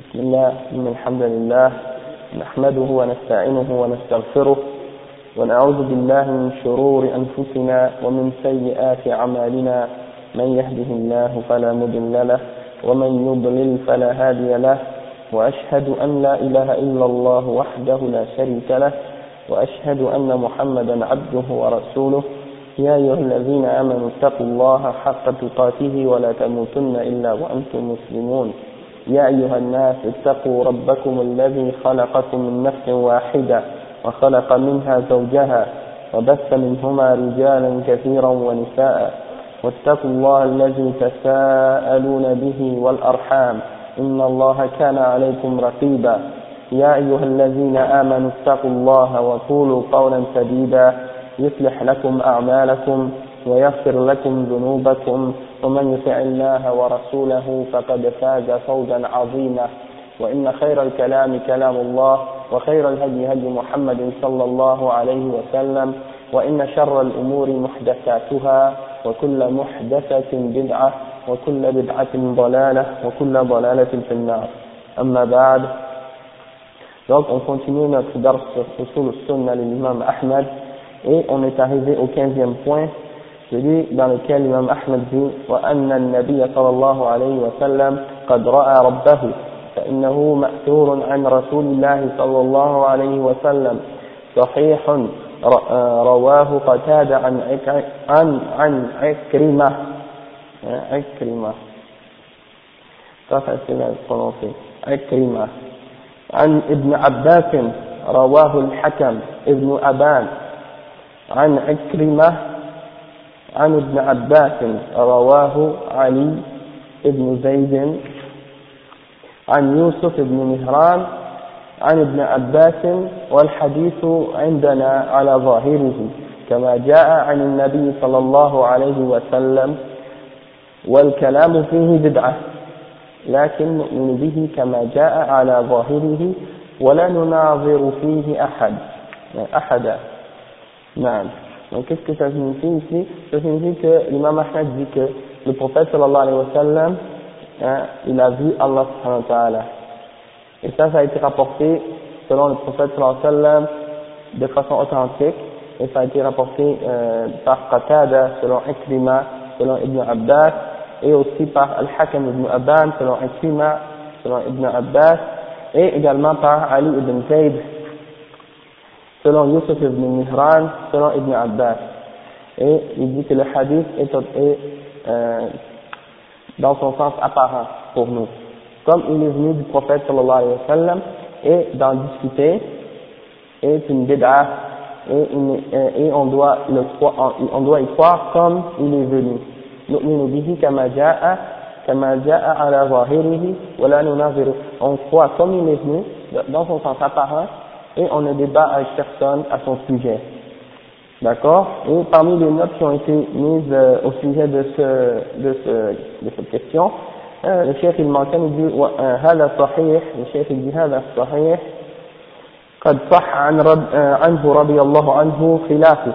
بسم الله إن الحمد لله نحمده ونستعينه ونستغفره ونعوذ بالله من شرور أنفسنا ومن سيئات أعمالنا من يهده الله فلا مضل له ومن يضلل فلا هادي له وأشهد أن لا إله إلا الله وحده لا شريك له وأشهد أن محمدا عبده ورسوله يا أيها الذين آمنوا اتقوا الله حق تقاته ولا تموتن إلا وأنتم مسلمون يا أيها الناس اتقوا ربكم الذي خلقكم من نفس واحدة وخلق منها زوجها وبث منهما رجالا كثيرا ونساء واتقوا الله الذي تساءلون به والأرحام إن الله كان عليكم رقيبا يا أيها الذين آمنوا اتقوا الله وقولوا قولا سديدا يصلح لكم أعمالكم ويغفر لكم ذنوبكم ومن يطع الله ورسوله فقد فاز فوزا عظيما وإن خير الكلام كلام الله وخير الهدي هدي محمد صلى الله عليه وسلم وإن شر الأمور محدثاتها وكل محدثة بدعة وكل بدعة ضلالة وكل ضلالة في النار أما بعد. Donc on continue notre dars sur Usul al-Sunnah de l'imam Ahmad et on est arrivé au 15e point, celui dans lequel l'imam Ahmad dit وأن النبي صلى الله عليه وسلم قد رأى ربه فإنه مأثور عن رسول الله صلى الله عليه وسلم صحيح رواه قتادة عن عكرمة pas facile à prononcer عكرمة عن ابن عباس رواه الحكم ابن أبان عن عكرمة عن ابن عباس رواه علي ابن زيد عن يوسف بن مهران عن ابن عباس والحديث عندنا على ظاهره كما جاء عن النبي صلى الله عليه وسلم والكلام فيه بدعة لكن نؤمن به كما جاء على ظاهره ولا نناظر فيه أحدا. نعم. Donc qu'est-ce que ça signifie ici? Ça signifie que l'imam Ahmad dit que le prophète sallallahu alayhi wa sallam, il a vu Allah subhanahu wa ta'ala. Et ça a été rapporté selon le prophète sallallahu alayhi wa sallam de façon authentique, et ça a été rapporté par Qatada selon Ikrima, selon Ibn Abbas, et aussi par Al-Hakam ibn Aban selon Ikrima, selon Ibn Abbas, et également par Ali ibn Zayd selon Yusuf ibn Mihran, selon Ibn Abbas. Et il dit que le hadith est dans son sens apparent pour nous. Comme il est venu du prophète sallallahu alayhi wa sallam, et d'en discuter est une bid'ah, et on doit y croire comme il est venu. نؤمن به كما جاء على ظاهره ولا نناظر. On croit comme il est venu, dans son sens apparent, et on ne débat avec personne à son sujet. D'accord? Et parmi les notes qui ont été mises au sujet de cette question, le cheikh il mentionne, il dit هذا صحيح, le cheikh il dit هذا صحيح قد صح عنه رضي الله عنه خلافه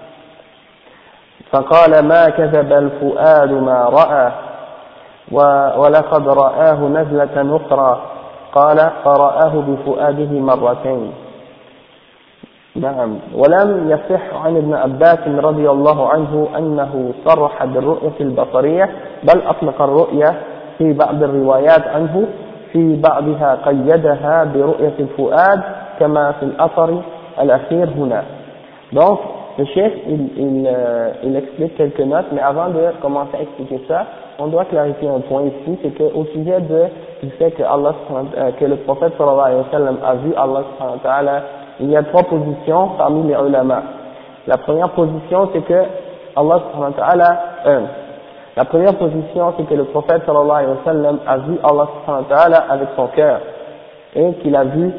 فقال ما كذب الفؤاد ما رأى ولقد رآه نزلة أخرى قال فرآه بفؤاده مرتين. نعم. ولم يصح عن ابن عباس رضي الله عنه أنه صرح بالرؤية البصرية بل أطلق الرؤية في بعض الروايات عنه في بعضها قيدها برؤية الفؤاد كما في الأثر الأخير هنا. Donc le chef il explique quelques notes, mais avant de commencer à expliquer ça, on doit clarifier un point ici, c'est qu'au sujet du fait que le prophète sallallahu alayhi wa sallam a vu Allah subhanahu wa ta'ala, il y a trois positions parmi les ulama. La première position c'est que Allah subhanahu wa ta'ala, la première position c'est que le prophète sallallahu alayhi wa sallam a vu Allah subhanahu wa ta'ala avec son cœur, et qu'il a vu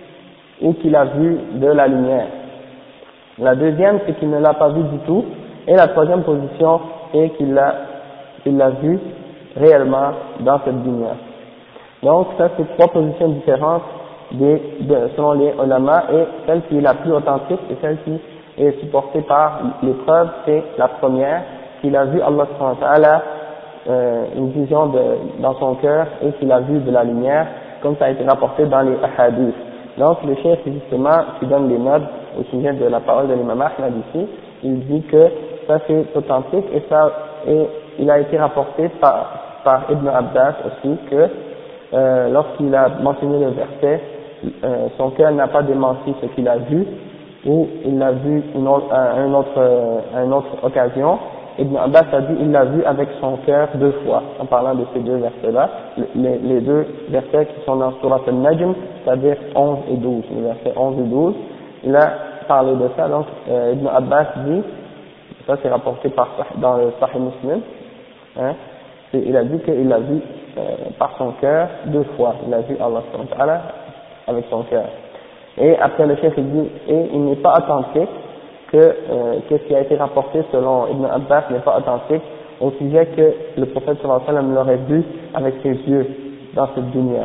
de la lumière. La deuxième, c'est qu'il ne l'a pas vu du tout. Et la troisième position, c'est qu'il l'a vu réellement dans cette lumière. Donc, ça, c'est trois positions différentes selon les ulama, et celle qui est la plus authentique et celle qui est supportée par les preuves, c'est la première, qu'il a vu Allah subhanahu wa ta'ala, une vision dans son cœur, et qu'il a vu de la lumière. comme ça a été rapporté dans les hadiths. Donc le chef justement qui donne les notes au sujet de la parole de l'imam Ahmad ici, il dit que ça c'est authentique et il a été rapporté par Ibn Abbas aussi que lorsqu'il a mentionné le verset, son cœur n'a pas démenti ce qu'il a vu, ou il l'a vu à une autre occasion. Ibn Abbas a dit il l'a vu avec son cœur 2 fois, en parlant de ces 2 versets-là, les 2 versets qui sont dans Surat al-Najm, c'est-à-dire 11 et 12, les versets 11 et 12, il a parlé de ça, donc Ibn Abbas dit, ça c'est rapporté dans le Sahih Muslim, hein, il a dit qu'il l'a vu par son cœur 2 fois, il a vu Allah subhanahu wa ta'ala avec son cœur. Et après le chef il dit, et il n'est pas authentique que ce qui a été rapporté selon Ibn Abbas n'est pas authentique au sujet que le prophète sallallahu alayhi wa sallam l'aurait vu avec ses yeux dans cette dunya.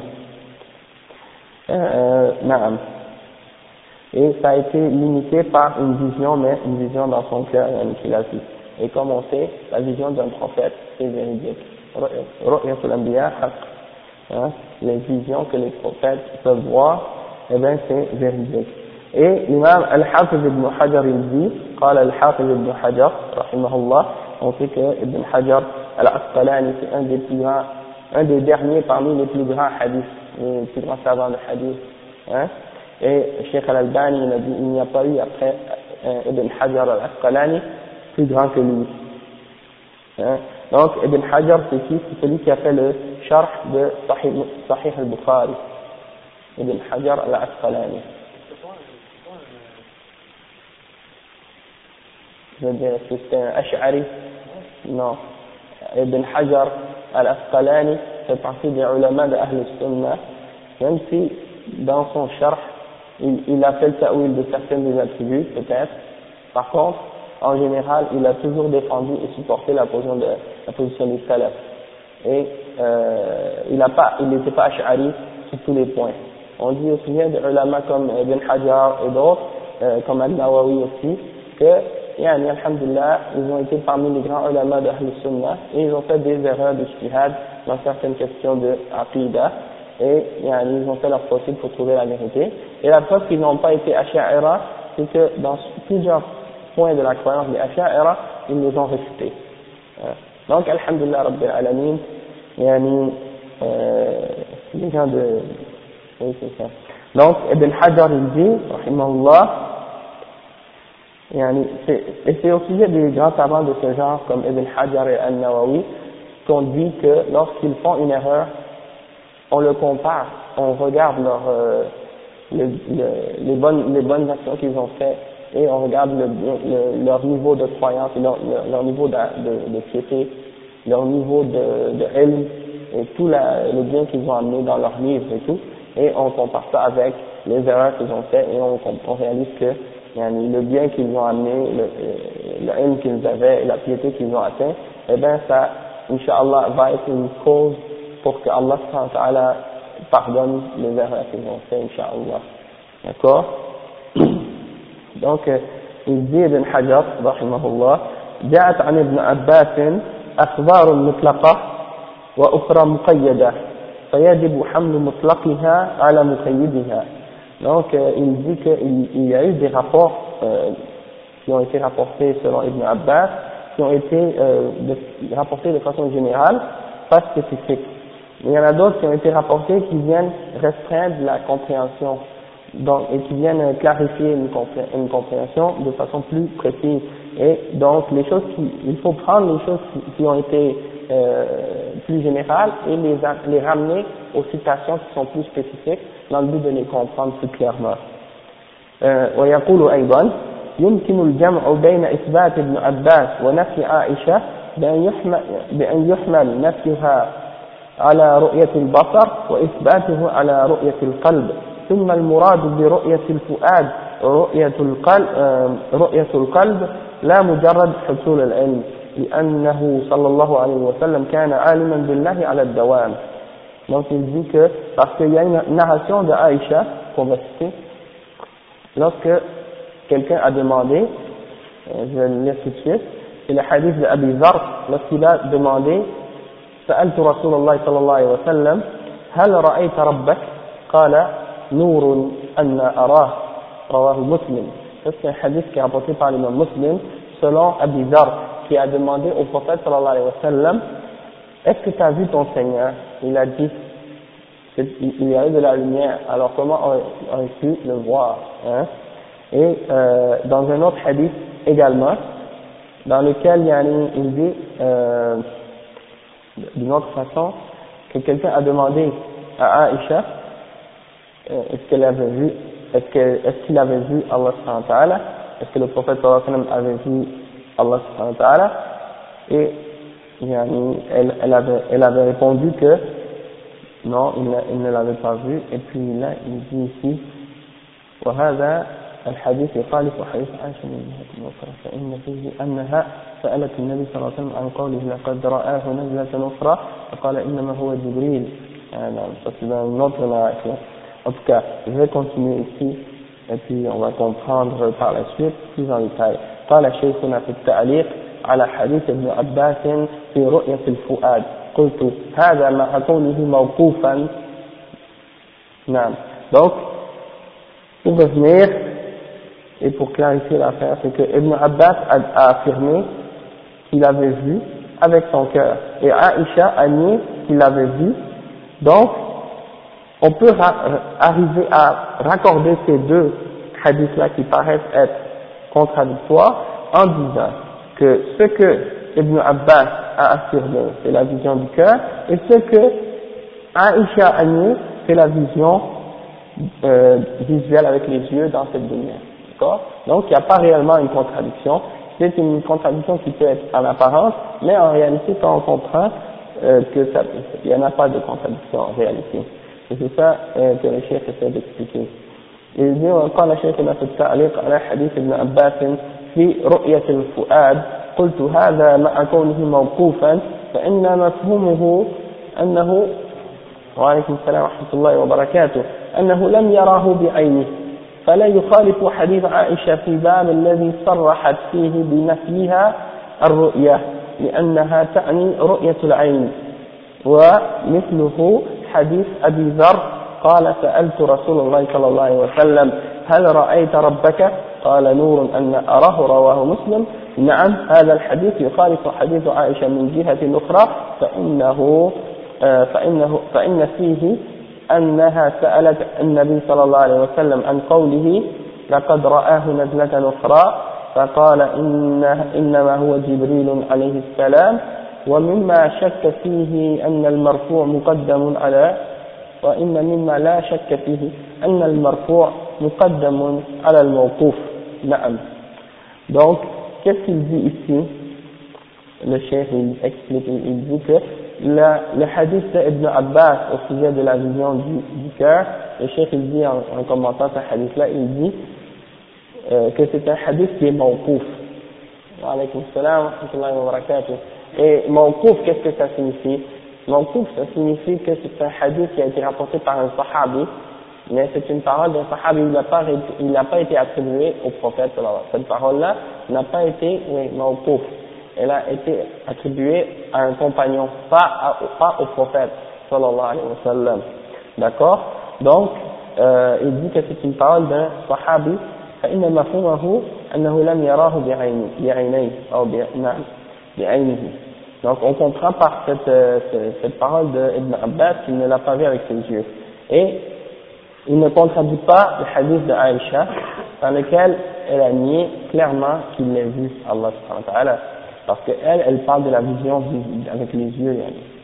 Naam. Et ça a été limité par une vision, mais une vision dans son cœur qu'il a vu. Et comme on sait, la vision d'un prophète c'est véridique. Ru'yatul anbiya haqq. Les visions que les prophètes peuvent voir, eh bien c'est véridique. Et l'imam Al-Hafiz ibn Hajar il dit, قال Al-Hafiz ibn Hajar, rahimahullah, on sait que Ibn Hajar Al-Asqalani c'est un des derniers parmi les plus grands hadiths, les plus grands savants de hadith, hein. Et Cheikh Al-Albani il a dit, il n'y a pas eu après Ibn Hajar Al-Asqalani plus grand que lui. Hein. Donc Ibn Hajar c'est qui? C'est celui qui a fait le sharh de Sahih al-Bukhari, Ibn Hajar Al-Asqalani. Je veux dire, c'est un Ash'ari? Non. Ibn Hajar al-Asqalani fait partie des ulama de Ahl al-Sunnah, même si dans son sharh, il a fait le ta'wil de certaines des attributs, peut-être. Par contre, en général, il a toujours défendu et supporté la position des salaf. Et il n'était pas Ash'ari sur tous les points. On dit au sujet des ulama comme Ibn Hajar et d'autres, comme Al-Nawawi aussi, que alhamdulillah, ils ont été parmi les grands ulama de Ahl Sunnah et ils ont fait des erreurs de ijtihad dans certaines questions de aqidah et ils ont fait leur possible pour trouver la vérité. Et la preuve qu'ils n'ont pas été asha'ira, c'est que dans plusieurs points de la croyance des asha'ira, ils les ont réfutés. Donc alhamdulillah rabbil alamin, les gens de... Oui, c'est ça. Donc Ibn Hajar il dit, rahimahullah, et c'est au sujet des grands savants de ce genre comme Ibn Hajar et Al-Nawawi qu'on dit que lorsqu'ils font une erreur, on le compare, on regarde les bonnes actions qu'ils ont faites et on regarde leur niveau de croyance, leur niveau de piété, leur niveau de ilm et tout le bien qu'ils ont amené dans leurs livres et tout, et on compare ça avec les erreurs qu'ils ont faites et on réalise que le bien qu'ils ont amené, le ilm qu'ils avaient et la piété qu'ils ont atteint, eh bien ça, Inch'Allah, va être une cause pour que Allah subhanahu wa ta'ala pardonne les erreurs qu'ils ont fait, Inch'Allah. D'accord? Donc, il dit Ibn Hajar, rahimahullah, جاءت عن ابن عباس أخبار مطلقة وأخرى مقيدة فيجب حمل مطلقها على مقيدها. Donc, il dit qu'il y a eu des rapports qui ont été rapportés selon Ibn Abbas, qui ont été rapportés de façon générale, pas spécifique. Mais il y en a d'autres qui ont été rapportés qui viennent restreindre la compréhension, donc, et qui viennent clarifier une compréhension de façon plus précise. Et donc, il faut prendre les choses qui ont été plus générales et les ramener aux citations qui sont plus spécifiques dans le but de les comprendre plus clairement. ويقول أيضا يمكن الجمع بين إثبات ابن عباس ونفي عائشة بأن يحمل نفيها على رؤية البصر وإثباته على رؤية القلب ثم المراد برؤية الفؤاد رؤية القلب لا مجرد حصول العلم لأنه صلى الله عليه وسلم كان عالما بالله على الدوام. Donc il dit que, parce qu'il y a une narration de Aïcha, qu'on va citer, lorsque quelqu'un a demandé, je vais le lire tout de suite, c'est le hadith de Abi Dharr, lorsqu'il a demandé, سألت رسول الله صلى الله عليه وسلم هل رأيت ربك قال نور أن أراه رواه مسلم. C'est un hadith qui est rapporté par l'imam Muslim selon Abi Dharr qui a demandé au prophète sallallahu alayhi wa sallam, est-ce que tu as vu ton Seigneur? Il a dit, il y a eu de la lumière, alors comment aurais-tu pu le voir, hein? Et dans un autre hadith également, dans lequel il dit d'une autre façon que quelqu'un a demandé à Aïcha est-ce qu'il avait vu Allah subhanahu wa ta'ala, est-ce que le prophète sallallahu alayhi wa sallam avait vu Allah subhanahu wa ta'ala, et elle avait répondu que non, il ne l'avait pas vu. Et puis là il dit ici وهذا الحديث يخالف حديث عائشة من جهة أخرى فإن فيه أنها سألت النبي صلى الله عليه وسلم عن قوله لقد رآه نزلة أخرى فقال إنما هو جبريل. Ça c'est dans une autre narration. En tout cas, je vais continuer ici et puis on va comprendre par la suite plus en détail. قال شيخنا في التعليق على حديث ابن عباس في رؤية الفؤاد قلت هذا مع كونه موقوفا. نعم. Donc pour revenir et pour clarifier l'affaire, c'est que Ibn Abbas a affirmé qu'il avait vu avec son cœur et Aïcha a nié qu'il avait vu. Donc on peut arriver à raccorder ces deux hadiths-là qui paraissent être contradictoires en disant que ce que Ibn Abbas a affirmé, c'est la vision du cœur, et ce que Aïcha a nié, c'est la vision visuelle avec les yeux dans cette lumière. D'accord? Donc il n'y a pas réellement une contradiction, c'est une contradiction qui peut être en apparence, mais en réalité quand on comprend qu'il n'y en a pas de contradiction en réalité. Et c'est ça que le cheikh essaie d'expliquer. Il dit وقال شيخنا في التعليق على حديث ابن عباس في رؤية الفؤاد قلت هذا مع كونه موقوفا فإن مفهومه أنه وعليكم السلام ورحمة الله وبركاته أنه لم يراه بعينه فلا يخالف حديث عائشة في باب الذي صرحت فيه بنفيها الرؤية لأنها تعني رؤية العين. ومثله حديث أبي ذر قال سألت رسول الله صلى الله عليه وسلم هل رأيت ربك قال نور أن أراه رواه مسلم. نعم هذا الحديث يخالف حديث عائشة من جهة أخرى فإن فيه أنها سألت النبي صلى الله عليه وسلم عن قوله لقد رآه نزلة أخرى فقال إنما هو جبريل عليه السلام. ومما شك فيه أن المرفوع مقدم على وإن مما لا شك فيه أن المرفوع مقدم على الموقوف. نعم. Donc qu'est-ce qu'il dit ici? Le cheikh il explique, il dit que le hadith d'Ibn Abbas au sujet de la vision du cœur, le cheikh il dit en commentant ce hadith là, il dit que c'est un hadith qui est mawqouf. Wa alaykum salam wa rahmatullahi wa barakatuh. Et mawqouf, qu'est-ce que ça signifie? Mawqouf, ça signifie que c'est un hadith qui a été rapporté par un sahabi, mais c'est une parole d'un sahabi, il n'a pas été attribué au prophète. Cette parole-là n'a pas été mawqouf, elle a été attribuée à un compagnon, pas au prophète sallallahu alayhi wa sallam. D'accord? Donc il dit que c'est une parole d'un sahabi. فإن مفهومه أنه لم يراه بعينيه أو بعينه. Donc on comprend par cette parole d'Ibn Abbas qu'il ne l'a pas vu avec ses yeux. Et il ne contredit pas le hadith de Aïcha dans lequel elle a nié clairement qu'il l'ait vu, Allah subhanahu wa ta'ala, parce qu'elle parle de la vision avec les yeux.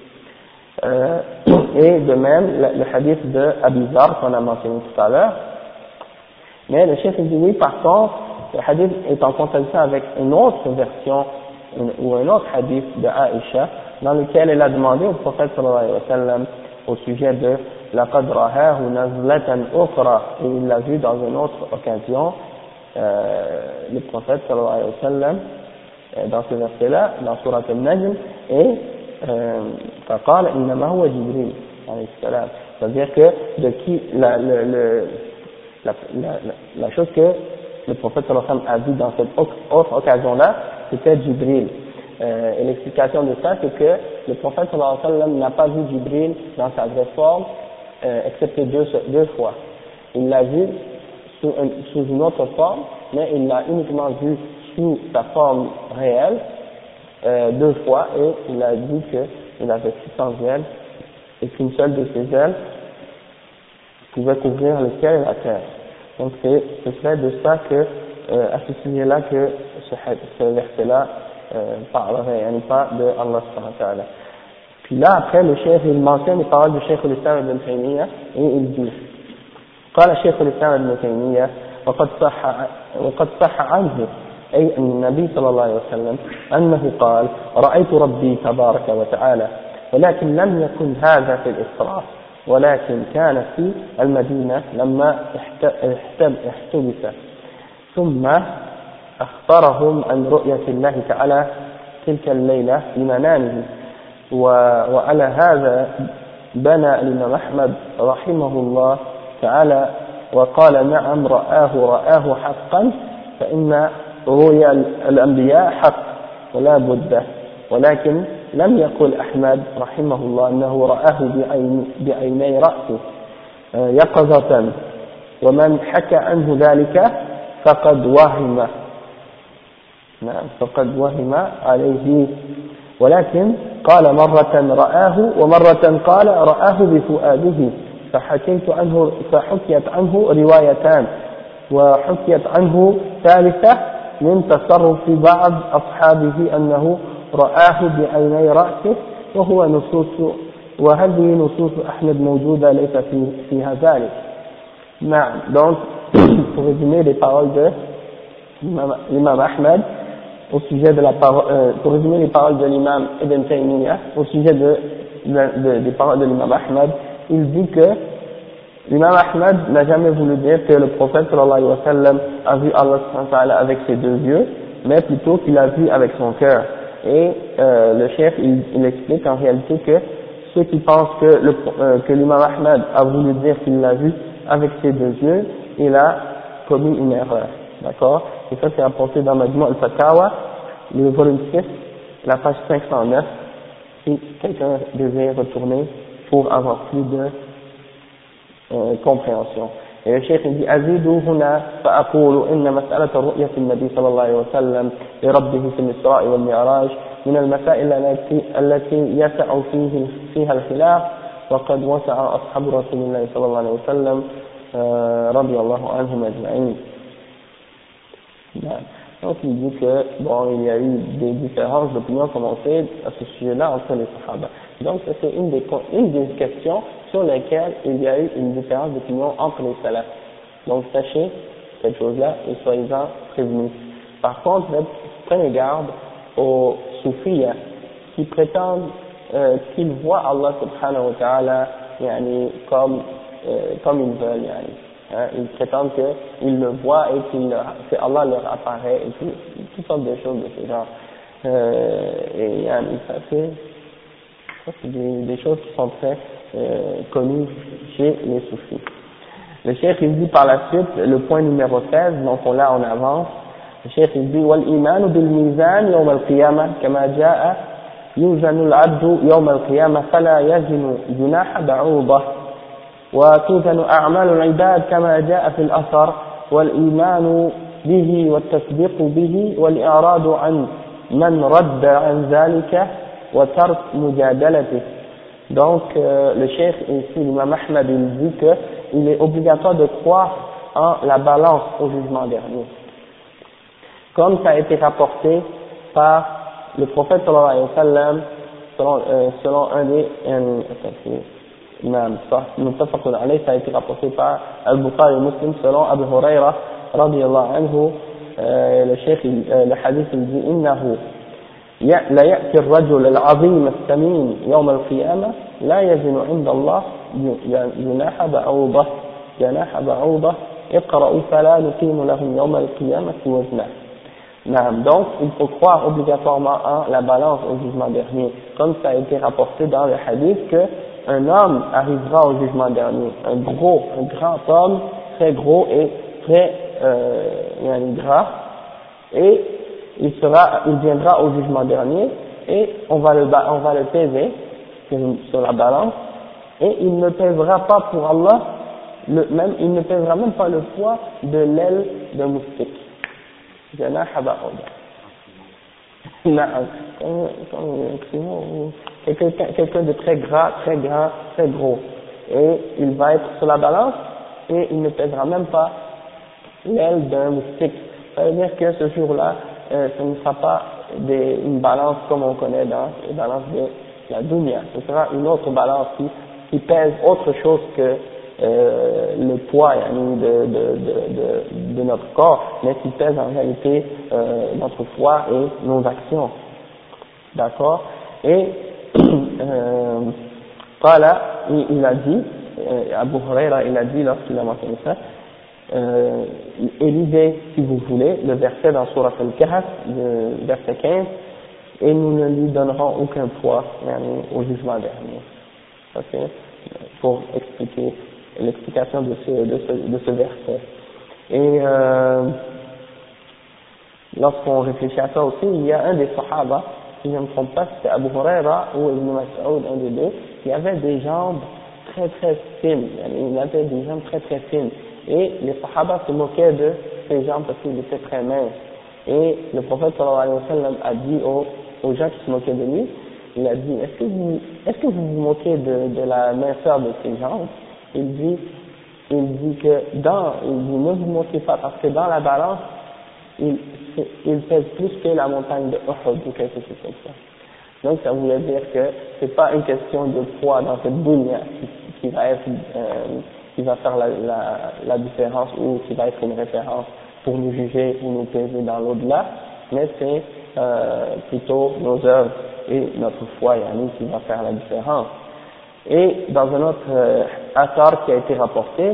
Et de même le hadith de Abi Dharr qu'on a mentionné tout à l'heure. Mais le chef dit oui, par contre, le hadith est en contradiction avec une autre version ou un autre hadith de Aïcha dans lequel elle a demandé au prophète sallallahu alayhi wa sallam au sujet de laqad ra'ahu nazlatan ukhra, et il l'a vu dans une autre occasion, le prophète sallallahu alayhi wa sallam dans ce verset là dans sourate al-Najm, et faqala innama huwa Jibril alayhi salam, c'est-à-dire que de qui la chose que le prophète sallallahu alayhi wa sallam a vue dans cette autre occasion là, c'était Jibril. et l'explication de ça, c'est que le prophète sallallahu alayhi wa sallam n'a pas vu Jibril dans sa vraie forme, excepté deux fois. Il l'a vu sous une autre forme, mais il l'a uniquement vu sous sa forme réelle, deux fois, et il a dit qu'il avait 600 ailes, et qu'une seule de ses ailes pouvait couvrir le ciel et la terre. Donc ce serait de ça que, à ce sujet-là que ce verset-là parlerait, et pas de Allah subhanahu wa ta'ala. Puis là, après, le cheikh, il mentionne les paroles du cheikh al-Islam ibn Taymiyyah, et il dit, قال شيخ الإسلام ابن تيمية وقد صح عنه أي النبي صلى الله عليه وسلم أنه قال رأيت ربي تبارك وتعالى ولكن لم يكن هذا في الإسراء ولكن كان في المدينة لما احتبس ثم أخبرهم عن رؤية الله تعالى تلك الليلة بمنامه وعلى هذا بنى الإمام أحمد رحمه الله تعالى وقال نعم رآه حقا فإن رؤيا الأنبياء حق ولا بد ولكن لم يقل أحمد رحمه الله أنه رآه بعيني رأسه يقظة ومن حكى عنه ذلك فقد وهم عليه ولكن قال مرة رآه ومرة قال رآه بفؤاده فحكيت عنه روايتان وحكيت عنه ثالثة من تصرف بعض أصحابه أنه رآه بعيني رأسه وهذه نصوص أحمد موجودة ليس فيها ذلك. نعم. Donc pour résumer les paroles de l'imam Ahmed au sujet de la parole, pour résumer les paroles de l'imam Ibn Taymiyyah au sujet des paroles de l'imam Ahmed, il dit que l'imam Ahmed n'a jamais voulu dire que le prophète sallallahu alayhi wa sallam a vu Allah subhanahu wa ta'ala avec ses deux yeux, mais plutôt qu'il a vu avec son cœur. Et le chef il explique en réalité que ceux qui pensent que l'imam Ahmed a voulu dire qu'il l'a vu avec ses deux yeux, il a commis une erreur. D'accord? Et ça c'est apporté dans Majmu' al-Fatawa, le volume 6, la page 509, si quelqu'un désire retourner pour avoir plus de compréhension. Et le cheikh dit أزيد هنا فأقول إن مسألة رؤية النبي صلى الله عليه وسلم لربه في الإسراء والمعراج من المسائل التي يسع فيها الخلاف وقد وسع أصحاب رسول الله صلى الله عليه وسلم رضي الله عنهم أجمعين. Donc il dit que bon, il y a eu des différences d'opinion commencées à ce sujet-là entre les Sahaba. Donc ça c'est une des questions sur lesquelles il y a eu une différence d'opinion entre les salafs. Donc sachez cette chose-là et soyez-en prévenus. Par contre, prenez garde aux soufis qui prétendent qu'ils voient Allah subhanahu wa ta'ala comme ils veulent. Ils prétendent qu'ils le voient et que Allah leur apparaît et toutes sortes de choses de ce genre. Et ça c'est des choses qui sont très connues chez les soufis. Le cheikh il dit par la suite, le point numéro 16, donc on l'a en avance, le cheikh il dit وَالْإِيمَانُ بِالْمِيزَانِ يَوْمَ الْقِيَامَةِ كَمَا جَاءَ يُوزَنُ الْعَبْدُ يَوْمَ الْقِيَامَةِ فَلَا يَزِنُ جُنَاحَ بَعُوضَةٍ وتوزن أعمال العباد كما جاء في الأثر والإيمان به والتصديق به والإعراض عن من رد عن ذلك وترك مجادلته. Donc le cheikh ici, l'imam Ahmed, il dit qu'il est obligatoire de croire en la balance au jugement dernier, comme ça a été rapporté par le prophète sallallahu alayhi wa sallam selon un des Imam Muttafaqun alayhi, ça a été rapporté par Al-Bukhari et Muslim selon Abu Huraira radiyallahu anhu. Le cheikh, le hadith il dit إنه لا يأتي الرجل العظيم السمين يوم القيامة لا يزن عند الله جناح بعوضة اقرأوا فلا نقيم لهم يوم القيامة وزنا. Donc il faut croire obligatoirement en la balance au jugement dernier, comme ça a été rapporté dans le hadith que un homme arrivera au jugement dernier, un grand homme, très gros et très gras, et il viendra au jugement dernier et on va le peser sur la balance et il ne pèsera pas pour Allah il ne pèsera même pas le poids de l'aile d'un moustique. Quelqu'un de très gras, très grand, très gros. Et il va être sur la balance et il ne pèsera même pas l'aile d'un moustique. Ça veut dire que ce jour-là, ce ne sera pas une balance comme on connaît dans les balances de la dunya. Ce sera une autre balance qui pèse autre chose que le poids de notre corps, mais qui pèse en réalité notre foi et nos actions. D'accord? Et voilà, il a dit, Abu Huraira, il a dit lorsqu'il a mentionné ça, élisez si vous voulez le verset dans Surat Al-Kahf, le verset 15, et nous ne lui donnerons aucun poids au jugement dernier. Ok? Pour expliquer l'explication de ce verset. Et lorsqu'on réfléchit à ça aussi, il y a un des Sahaba, si je ne me trompe pas, c'était Abu Huraira ou Ibn Mas'ud, un des deux, qui avait des jambes très très fines, il avait des jambes très très fines, et les Sahaba se moquaient de ses jambes parce qu'il était très mince. Et le prophète sallallahu alayhi wa sallam a dit aux gens qui se moquaient de lui, il a dit, est-ce que vous vous moquez de la minceur de ses jambes? Il dit que ne vous moquez pas parce que dans la balance, il pèse plus que la montagne de Uhud ou quelque chose comme ça. Donc ça voulait dire que c'est pas une question de poids dans cette dunya qui va faire la différence ou qui va être une référence pour nous juger ou nous peser dans l'au-delà, mais c'est plutôt nos œuvres et notre foi qui va faire la différence. Et dans un autre athar qui a été rapporté,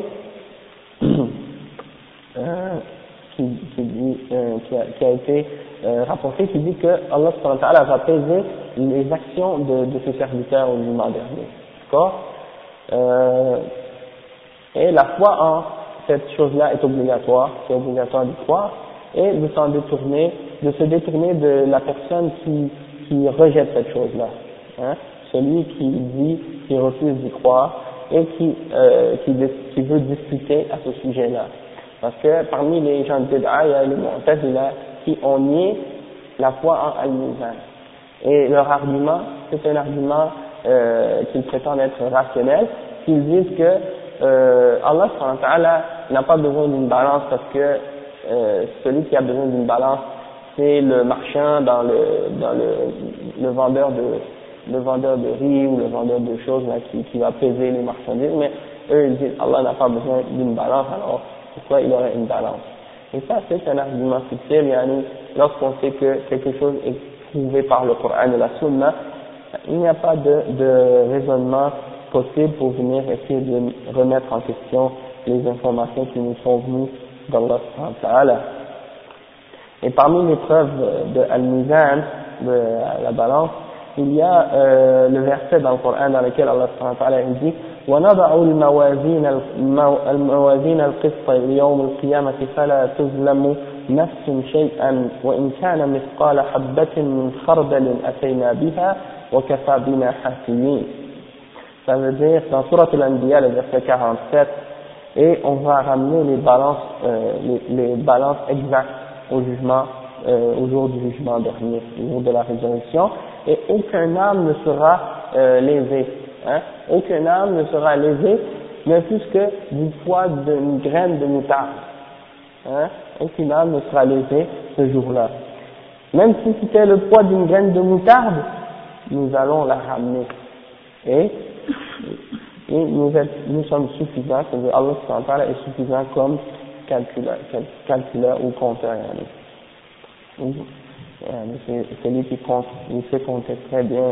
qui a été rapporté, qui dit que Allah subhanahu wa ta'ala va peser les actions de ses serviteurs au jugement dernier. D'accord? Et la foi en cette chose-là est obligatoire, c'est obligatoire d'y croire, et de se détourner de la personne qui rejette cette chose-là. Hein? Celui qui refuse d'y croire et qui veut discuter à ce sujet-là. Parce que parmi les gens de Bid'a, il y a les Mu'tazila qui ont nié la foi en Al-Mizan. Et leur argument, c'est un argument qu'ils prétendent être rationnel, qu'ils disent que Allah subhanahu wa ta'ala n'a pas besoin d'une balance parce que celui qui a besoin d'une balance, c'est le marchand dans le vendeur de riz ou le vendeur de choses là, qui va peser les marchandises, mais eux ils disent Allah n'a pas besoin d'une balance, alors pourquoi il aurait une balance? Et ça c'est un argument subtil, lorsqu'on sait que quelque chose est prouvé par le Coran et la Sunna, il n'y a pas de raisonnement possible pour venir essayer de remettre en question les informations qui nous sont venues d'Allah subhanahu wa ta'ala. Et parmi les preuves de Al-Mizan, de la balance, il y a le verset dans le Coran dans lequel Allah subhanahu wa ta'ala dit وَنَضَعُ الْمَوَازِينَ الْقِسْطَ لِيَوْمِ الْقِيَامَةِ فَلَا تُظْلَمُ نَفْسٌ شَيْئًا وَإِنْ كَانَ مِثْقَالَ حَبَّةٍ مِنْ خَرْدَلٍ أَتَيْنَا بِهَا وَكَفَى بِنَا حَاسِبِينَ. Ça veut dire dans Surat Al-Anbiya, le verset 47, et on va ramener les balances exactes au jugement, au jour du jugement dernier, au jour de la résurrection, et aucun âme ne sera lésé, hein, aucun âme ne sera lésé, ne plus que du poids d'une graine de moutarde, hein, aucune âme ne sera lésée ce jour-là. Même si c'était le poids d'une graine de moutarde, nous allons la ramener, et nous sommes suffisants, c'est-à-dire Allah subhanahu wa ta'ala est suffisant comme calculeur ou compteur. C'est lui qui compte, il sait compter très bien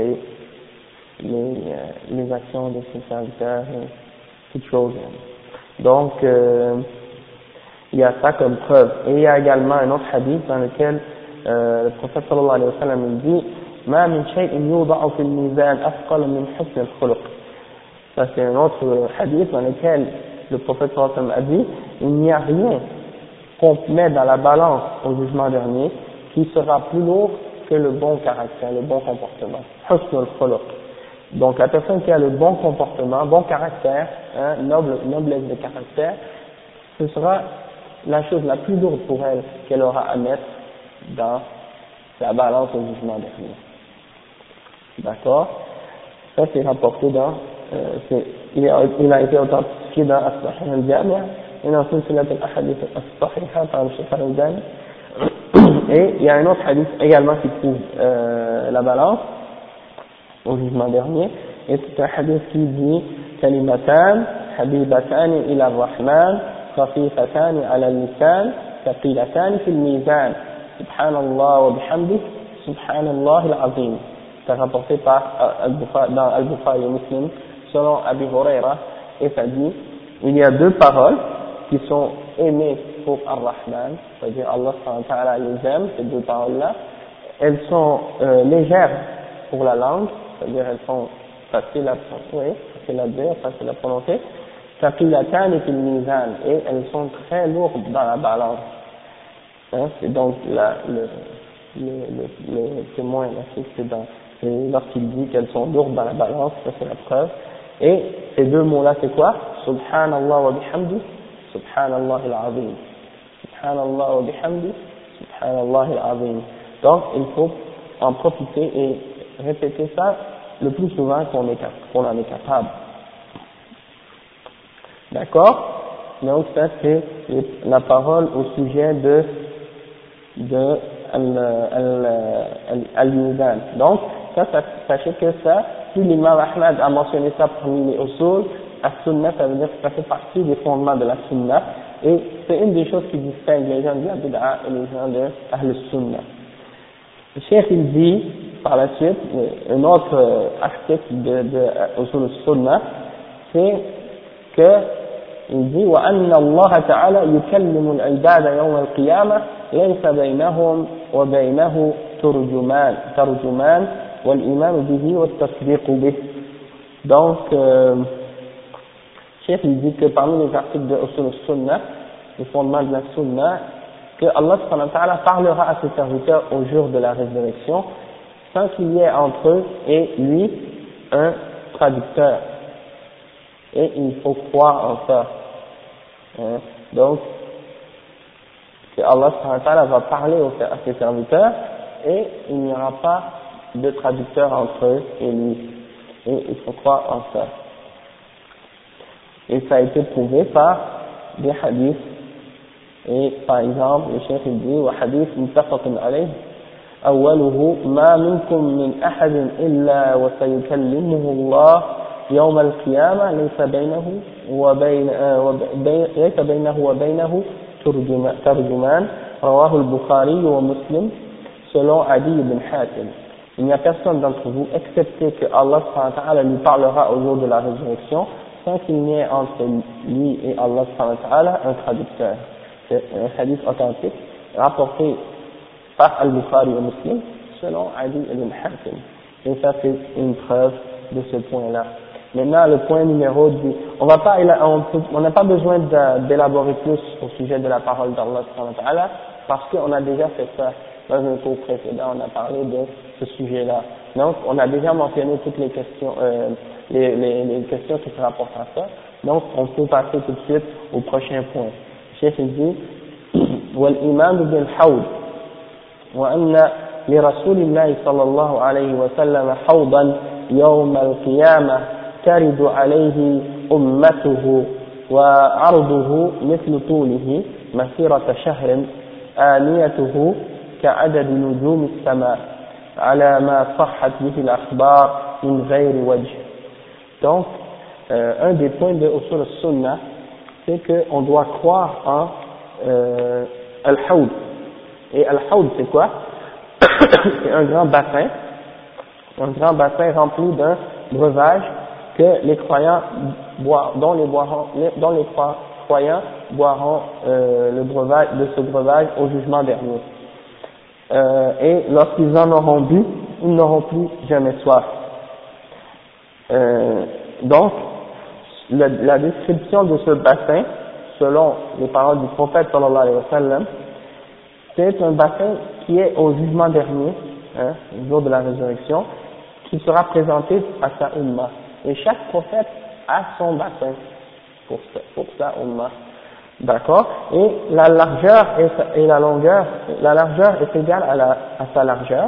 les actions de ses serviteurs et toutes choses. Donc, il y a ça comme preuve. Et il y a également un autre hadith dans lequel le prophète sallallahu alayhi wa sallam dit ما من شيء يوضع في الميزان أثقل من حسن الخلق. Ça c'est un autre hadith dans lequel le prophète sallallahu alayhi wa sallam a dit il n'y a rien qu'on met dans la balance au jugement dernier qui sera plus lourd que le bon caractère, le bon comportement. Husnul khuluq. Donc la personne qui a le bon comportement, bon caractère, hein, noblesse de caractère, ce sera la chose la plus lourde pour elle qu'elle aura à mettre dans la balance au jugement dernier. D'accord? Ça c'est rapporté dans, il a été authentifié dans As-Sahih al-Jami' et dans Silsilat al-Ahadith as-Sahiha par le Cheikh al-Albani. Et il y a un autre hadith également qui prouve la balance au jugement dernier, et c'est un hadith qui dit kalimatan habibatan ila ar-Rahman khafifatan ala al-lisan thaqilatan fi al-mizan subhanallah wa bihamdihi subhanallah al-azim. C'est rapporté par dans Al-Bukhari et Muslim selon Abi Huraira, et ça dit il y a deux paroles qui sont aimées pour Ar-Rahman, c'est-à-dire Allah subhanahu wa ta'ala les aime, ces deux paroles-là. Elles sont légères pour la langue, c'est-à-dire elles sont faciles à prononcer, faciles à dire, faciles à prononcer. Thaqilatan fil mizan, et elles sont très lourdes dans la balance. Hein, c'est donc le témoin là, c'est lorsqu'il dit qu'elles sont lourdes dans la balance, ça c'est la preuve. Et ces deux mots-là, c'est quoi? Subhanallah wa bihamdi, subhanallah al-azim. Subhanallah wa bihamdi, subhanallah al-azim. Donc, il faut en profiter et répéter ça le plus souvent qu'on en est capable. D'accord? Donc, ça c'est la parole au sujet de al-mizan. Donc, ça, sachez que ça, si l'imam Ahmad a mentionné ça parmi les usul, as-sunnah, ça veut dire que ça fait partie des fondements de la sunnah, et c'est une des choses qui distingue les gens de la bid'a et les gens de Ahl-Sunnah. Le cheikh il dit, par la suite, un autre aspect de usul as-sunnah, c'est que il dit وأن الله تعالى يكلم العباد يوم القيامة ليس بينهم وبينه ترجمان والإيمان به والتصديق به. Donc Cheikh il dit que parmi les articles de Usul al-Sunnah, les fondements de la Sunnah, que Allah subhanahu wa ta'ala parlera à ses serviteurs au jour de la résurrection sans qu'il y ait entre eux et lui un traducteur. Et il faut croire en ça. Hein? Donc, que Allah subhanahu wa ta'ala va parler à ses serviteurs et il n'y aura pas de traducteur entre eux et lui. Et il faut croire en ça. Et ça a été prouvé par des hadiths. Et par exemple, le cheikh il dit, wa hadith muttafaqun alayh, أوله ما منكم من أحد إلا وسيكلمه الله يوم القيامة ليس بينه وبينه ترجمان رواه البخاري ومسلم selon Adi ibn Hatim. Il n'y a personne d'entre vous excepté que Allah subhanahu wa ta'ala lui parlera au jour de la résurrection sans qu'il n'y ait entre lui et Allah subhanahu wa ta'ala un traducteur. C'est un hadith authentique rapporté par Al-Bukhari et Muslim selon Adi ibn Hatim. Et ça c'est une preuve de ce point-là. Maintenant, le point numéro 10. On n'a pas besoin d'élaborer plus au sujet de la parole d'Allah subhanahu wa ta'ala parce qu'on a déjà fait ça. Dans un cours précédent, on a parlé de ce sujet-là. Donc, on a déjà mentionné toutes les questions, les questions qui se rapportent à ça. Donc, on peut passer tout de suite au prochain point. Cheikh dit, وَالْإِمَامُ بِالْحَوْضِ وَأَنَّ لِرَسُولِ اللَّهِ صلى الله عليه وسلم حوضا يوم القيامة ترد عليه أمته وعرضه مثل طوله مسيرة شهر آنيته كعدد نجوم السماء على ما صحت به الأخبار من غير وجه. Donc, un des points de Usul al-Sunnah, c'est qu'on doit croire en Al-Hawd. Et Al-Hawd, c'est quoi? C'est un grand bassin rempli d'un breuvage que les croyants dont les croyants boiront le breuvage de ce breuvage au jugement dernier. Et lorsqu'ils en auront bu, ils n'auront plus jamais soif. Donc, la description de ce bassin, selon les paroles du prophète sallallahu alayhi wa sallam, c'est un bassin qui est au jugement dernier, hein, le jour de la résurrection, qui sera présenté à sa umma. Et chaque prophète a son bassin pour sa umma. D'accord? Et la largeur et la longueur, la largeur est égale à sa largeur,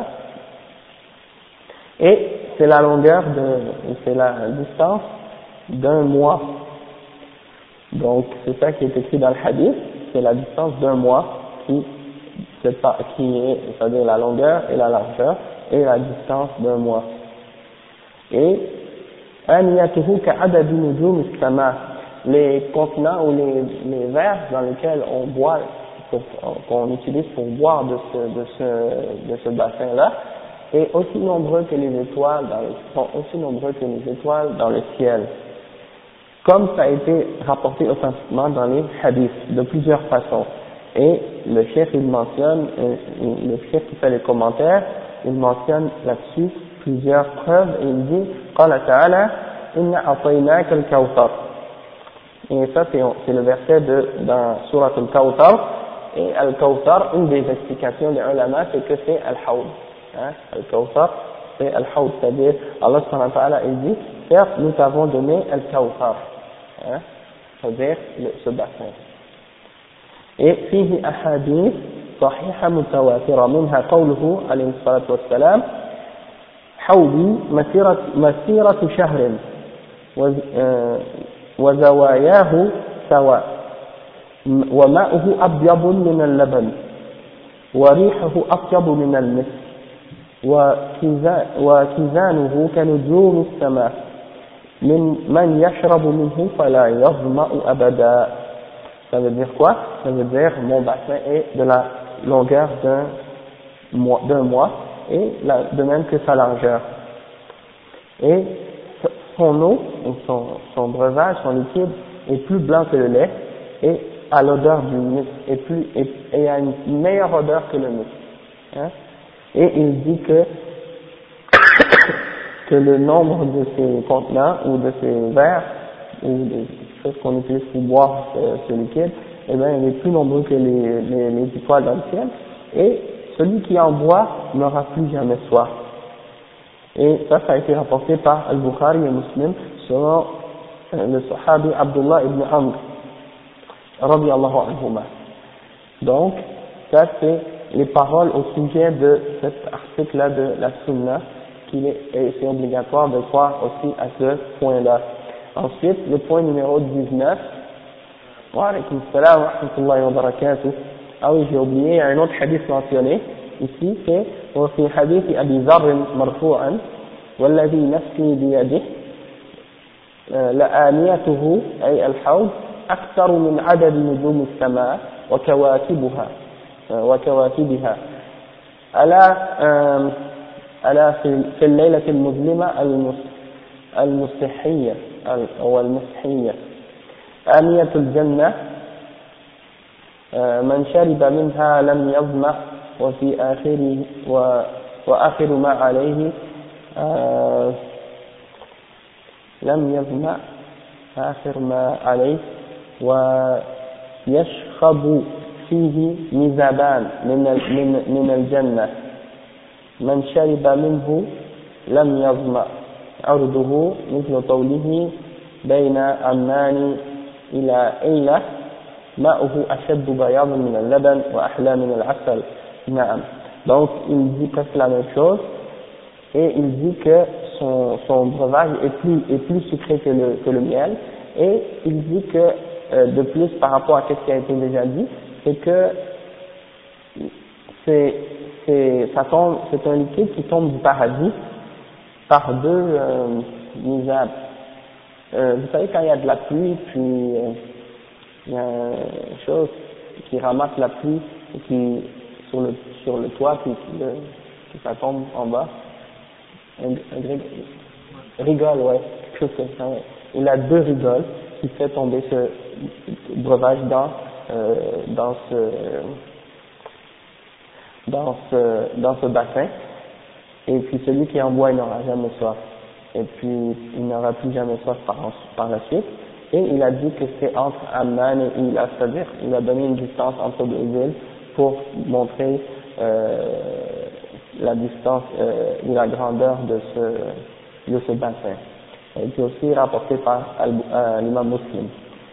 et c'est la longueur c'est la distance d'un mois. Donc, c'est ça qui est écrit dans le hadith, c'est la distance d'un mois qui est, c'est-à-dire la longueur et la largeur, et la distance d'un mois. Et, aniyatuhu ka'adadi nujum as-sama, les contenants ou les verres dans lesquels on boit, qu'on utilise pour boire de ce bassin-là, est aussi nombreux que les étoiles sont aussi nombreux que les étoiles dans le ciel. Comme ça a été rapporté authentiquement dans les hadiths, de plusieurs façons. Et le chef, il mentionne, le chef qui fait les commentaires, il mentionne là-dessus plusieurs preuves, et il dit, قال تعالى, إنا أعطيناك الكوثر. Et ça, c'est le verset dans Surat al-Kawthar. Et al-Kawthar, une des explications des ulama, c'est que c'est al-Hawd. Hein? Al-Kawthar, c'est al-Hawd, c'est-à-dire, Allah subhanahu wa ta'ala, il dit, certes, nous t'avons donné al-Kawthar. Hein? C'est-à-dire, ce bassin. Et فيه أحاديث صحيحة متواترة منها قوله عليه الصلاة والسلام حوضي مسيرة شهر وزواياه سواء وماؤه أبيض من اللبن وريحه أطيب من المسك وكيزانه كنجوم السماء من يشرب منه فلا يظمأ أبدا. Ça veut dire quoi? Ça veut dire mon bassin est de la longueur d'un mois et de même que sa largeur. Et son eau, son breuvage, son liquide est plus blanc que le lait et a l'odeur du musc et a une meilleure odeur que le musc. Hein? Et il dit que le nombre de ces contenants ou de ces verres ou des choses qu'on utilise pour boire ce liquide, eh bien, il est plus nombreux que les étoiles dans le ciel, et celui qui en boit n'aura plus jamais soif. Et ça a été rapporté par Al-Bukhari et Muslim selon le sahabi Abdullah ibn Amr radiyallahu anhuma. Donc, ça c'est les paroles au sujet de cet article-là de la Sunna, et c'est obligatoire de croire aussi à ce point-là. Ensuite, le point numéro 19, wa alaykum salam wa rahmatullahi wa barakatuh. Ah oui, j'ai oublié, il y a un autre hadith mentionné ici, c'est وفي حديث أبي ذر مرفوعا والذي نفسي بيده لآنيته أي الحوض أكثر من عدد نجوم السماء وكواكبها ألا في الليلة المظلمة المسحية أو المسحية آنية الجنة من شرب منها لم يظمأ وفي وآخر ما عليه لم يظمأ آخر ما عليه ويشخب فيه مذابان من الجنة من شرب منه لم يظمأ عرضه مثل طوله بين عمان إلى إيلة ماؤه أشد بياضا من اللبن وأحلى من العسل. نعم. Donc il dit presque la même chose et il dit que son breuvage est plus sucré que le miel, et il dit que de plus par rapport à ce qui a été déjà dit, c'est que c'est un liquide qui tombe du paradis par deux misabs. Vous savez, quand il y a de la pluie, puis il y a une chose qui ramasse la pluie et qui sur le toit, puis que ça tombe en bas, rigole, ouais, quelque chose comme ça. Ouais. Il a deux rigoles qui fait tomber ce breuvage dans ce bassin, et puis celui qui en boit, il n'aura jamais soif, et puis il n'aura plus jamais soif par la suite. Et il a dit que c'est entre Amman et Ila, c'est-à-dire il a donné une distance entre deux villes pour montrer la distance ou la grandeur de ce bassin. Il a été aussi rapporté par l'imam Muslim.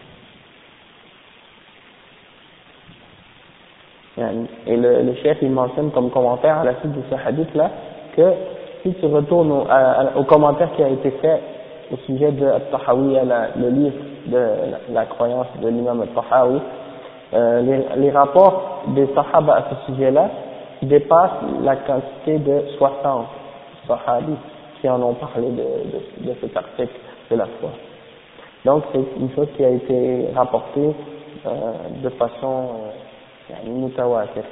Et le chef il mentionne comme commentaire à la suite de ce hadith là que si tu retournes au commentaire qui a été fait au sujet de Al-Tahawi, le livre de la croyance de l'imam Al-Tahawi, les rapports des Sahaba à ce sujet là dépassent la quantité de 60 Sahabis qui en ont parlé de cet article de la foi. Donc c'est une chose qui a été rapportée de façon mutawatir.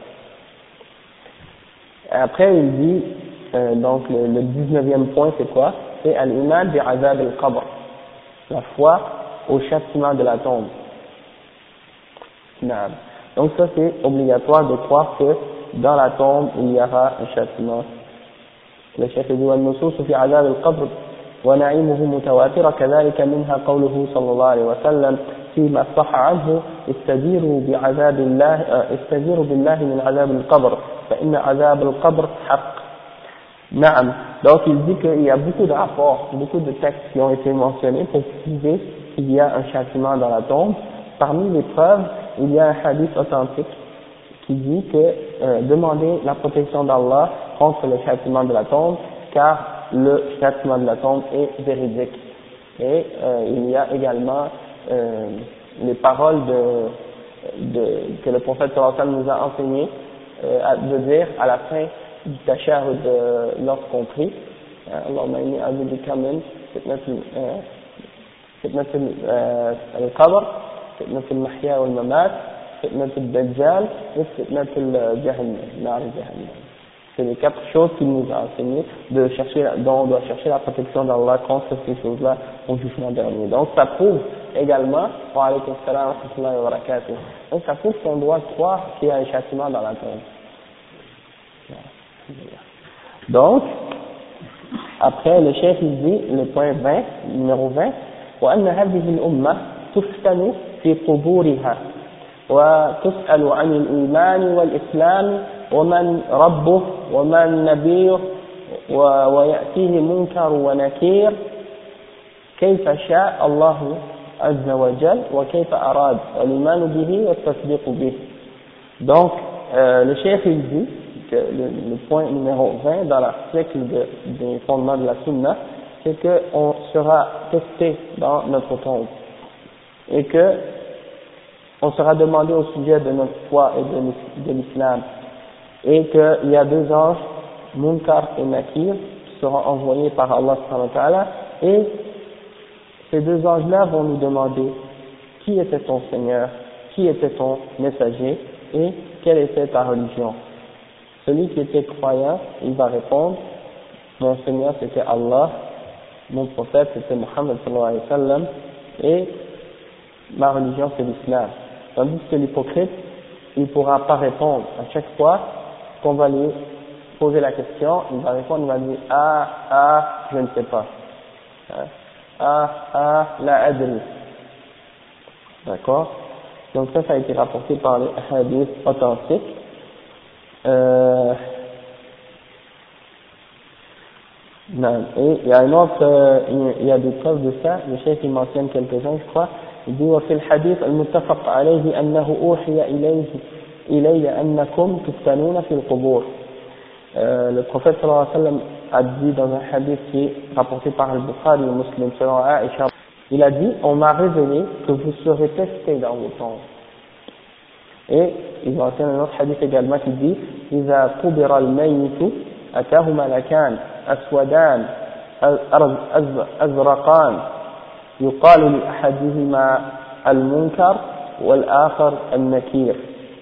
Après il dit donc le 19e point c'est quoi? C'est al-iman bi'azab al-qabr, la foi au châtiment de la tombe. Donc ça c'est obligatoire de croire que dans la tombe il y aura un châtiment. Le chef dit والنصوص في عذاب القبر ونعيمه متواترة كذلك منها قوله صلى الله عليه وسلم فيما صح عنه استجيروا بالله من عذاب القبر فإن عذاب القبر حق. نعم. Donc il dit qu'il y a beaucoup de rapports, beaucoup de textes qui ont été mentionnés pour prouver qu'il y a un châtiment dans la tombe. Parmi les preuves, il y a un hadith authentique qui dit que demander la protection d'Allah contre le châtiment de la tombe, car le châtiment de la tombe est véridique. Et il y a également les paroles que le prophète sallallahu alayhi wa sallam nous a enseigné de dire à la fin du tashahhud lorsqu'on prie, Allahumma inni a'udhu bika min fitnatul al-qabr, fitnatul mahya wal mamat, fitnatul dajjal et fitnatul jahannam, nar jahannam. C'est les 4 choses qu'il nous a enseigné dont on doit chercher la protection d'Allah contre ces choses-là au jugement dernier. Donc ça prouve également, wa alaykum salam wa rahmatullahi wa barakatuh, donc ça prouve qu'on doit croire qu'il y a un châtiment dans la tombe. Donc, après le chef il dit, le point 20, numéro 20, وأن هذه الأمة تفتن في قبورها وتسأل عن الإيمان والإسلام ومن ربه ومن نبيه ويأتيه منكر ونكير كيف شاء الله عز وجل وكيف أراد الإيمان به والتصديق به. Donc le chef il dit que le point numéro 20 dans l'article des fondements de la Sunna, c'est qu'on sera testé dans notre tombe et que on sera demandé au sujet de notre foi et de l'islam, et qu'il y a 2 anges, Munkar et Nakir, qui seront envoyés par Allah subhanahu wa ta'ala, et ces 2 anges-là vont nous demander qui était ton Seigneur, qui était ton messager, et quelle était ta religion. Celui qui était croyant, il va répondre, mon Seigneur c'était Allah, mon prophète c'était Muhammad sallallahu alayhi wa sallam, et ma religion c'est l'islam. Tandis que l'hypocrite, il ne pourra pas répondre. À chaque fois qu'on va lui poser la question, il va répondre, il va dire je ne sais pas. La adri. D'accord? Donc ça a été rapporté par les hadiths authentiques. Et il y a il y a des preuves de ça, le chef il mentionne quelques-uns je crois. Il dit وفي الحديث المتفق عليه أنه أوحي إلي أنكم تفتنون في القبور. Le prophète sallallahu alayhi wa sallam a dit dans un hadith qui est rapporté par Al-Bukhari et Muslim selon Aïcha, il a dit on m'a révélé que vous serez testés dans vos tombes. Et il mentionne un autre hadith également qui dit إذا قبر الميت أتاه ملكان أسودان أزرقان يقال لأحدهما المنكر والآخر النكير.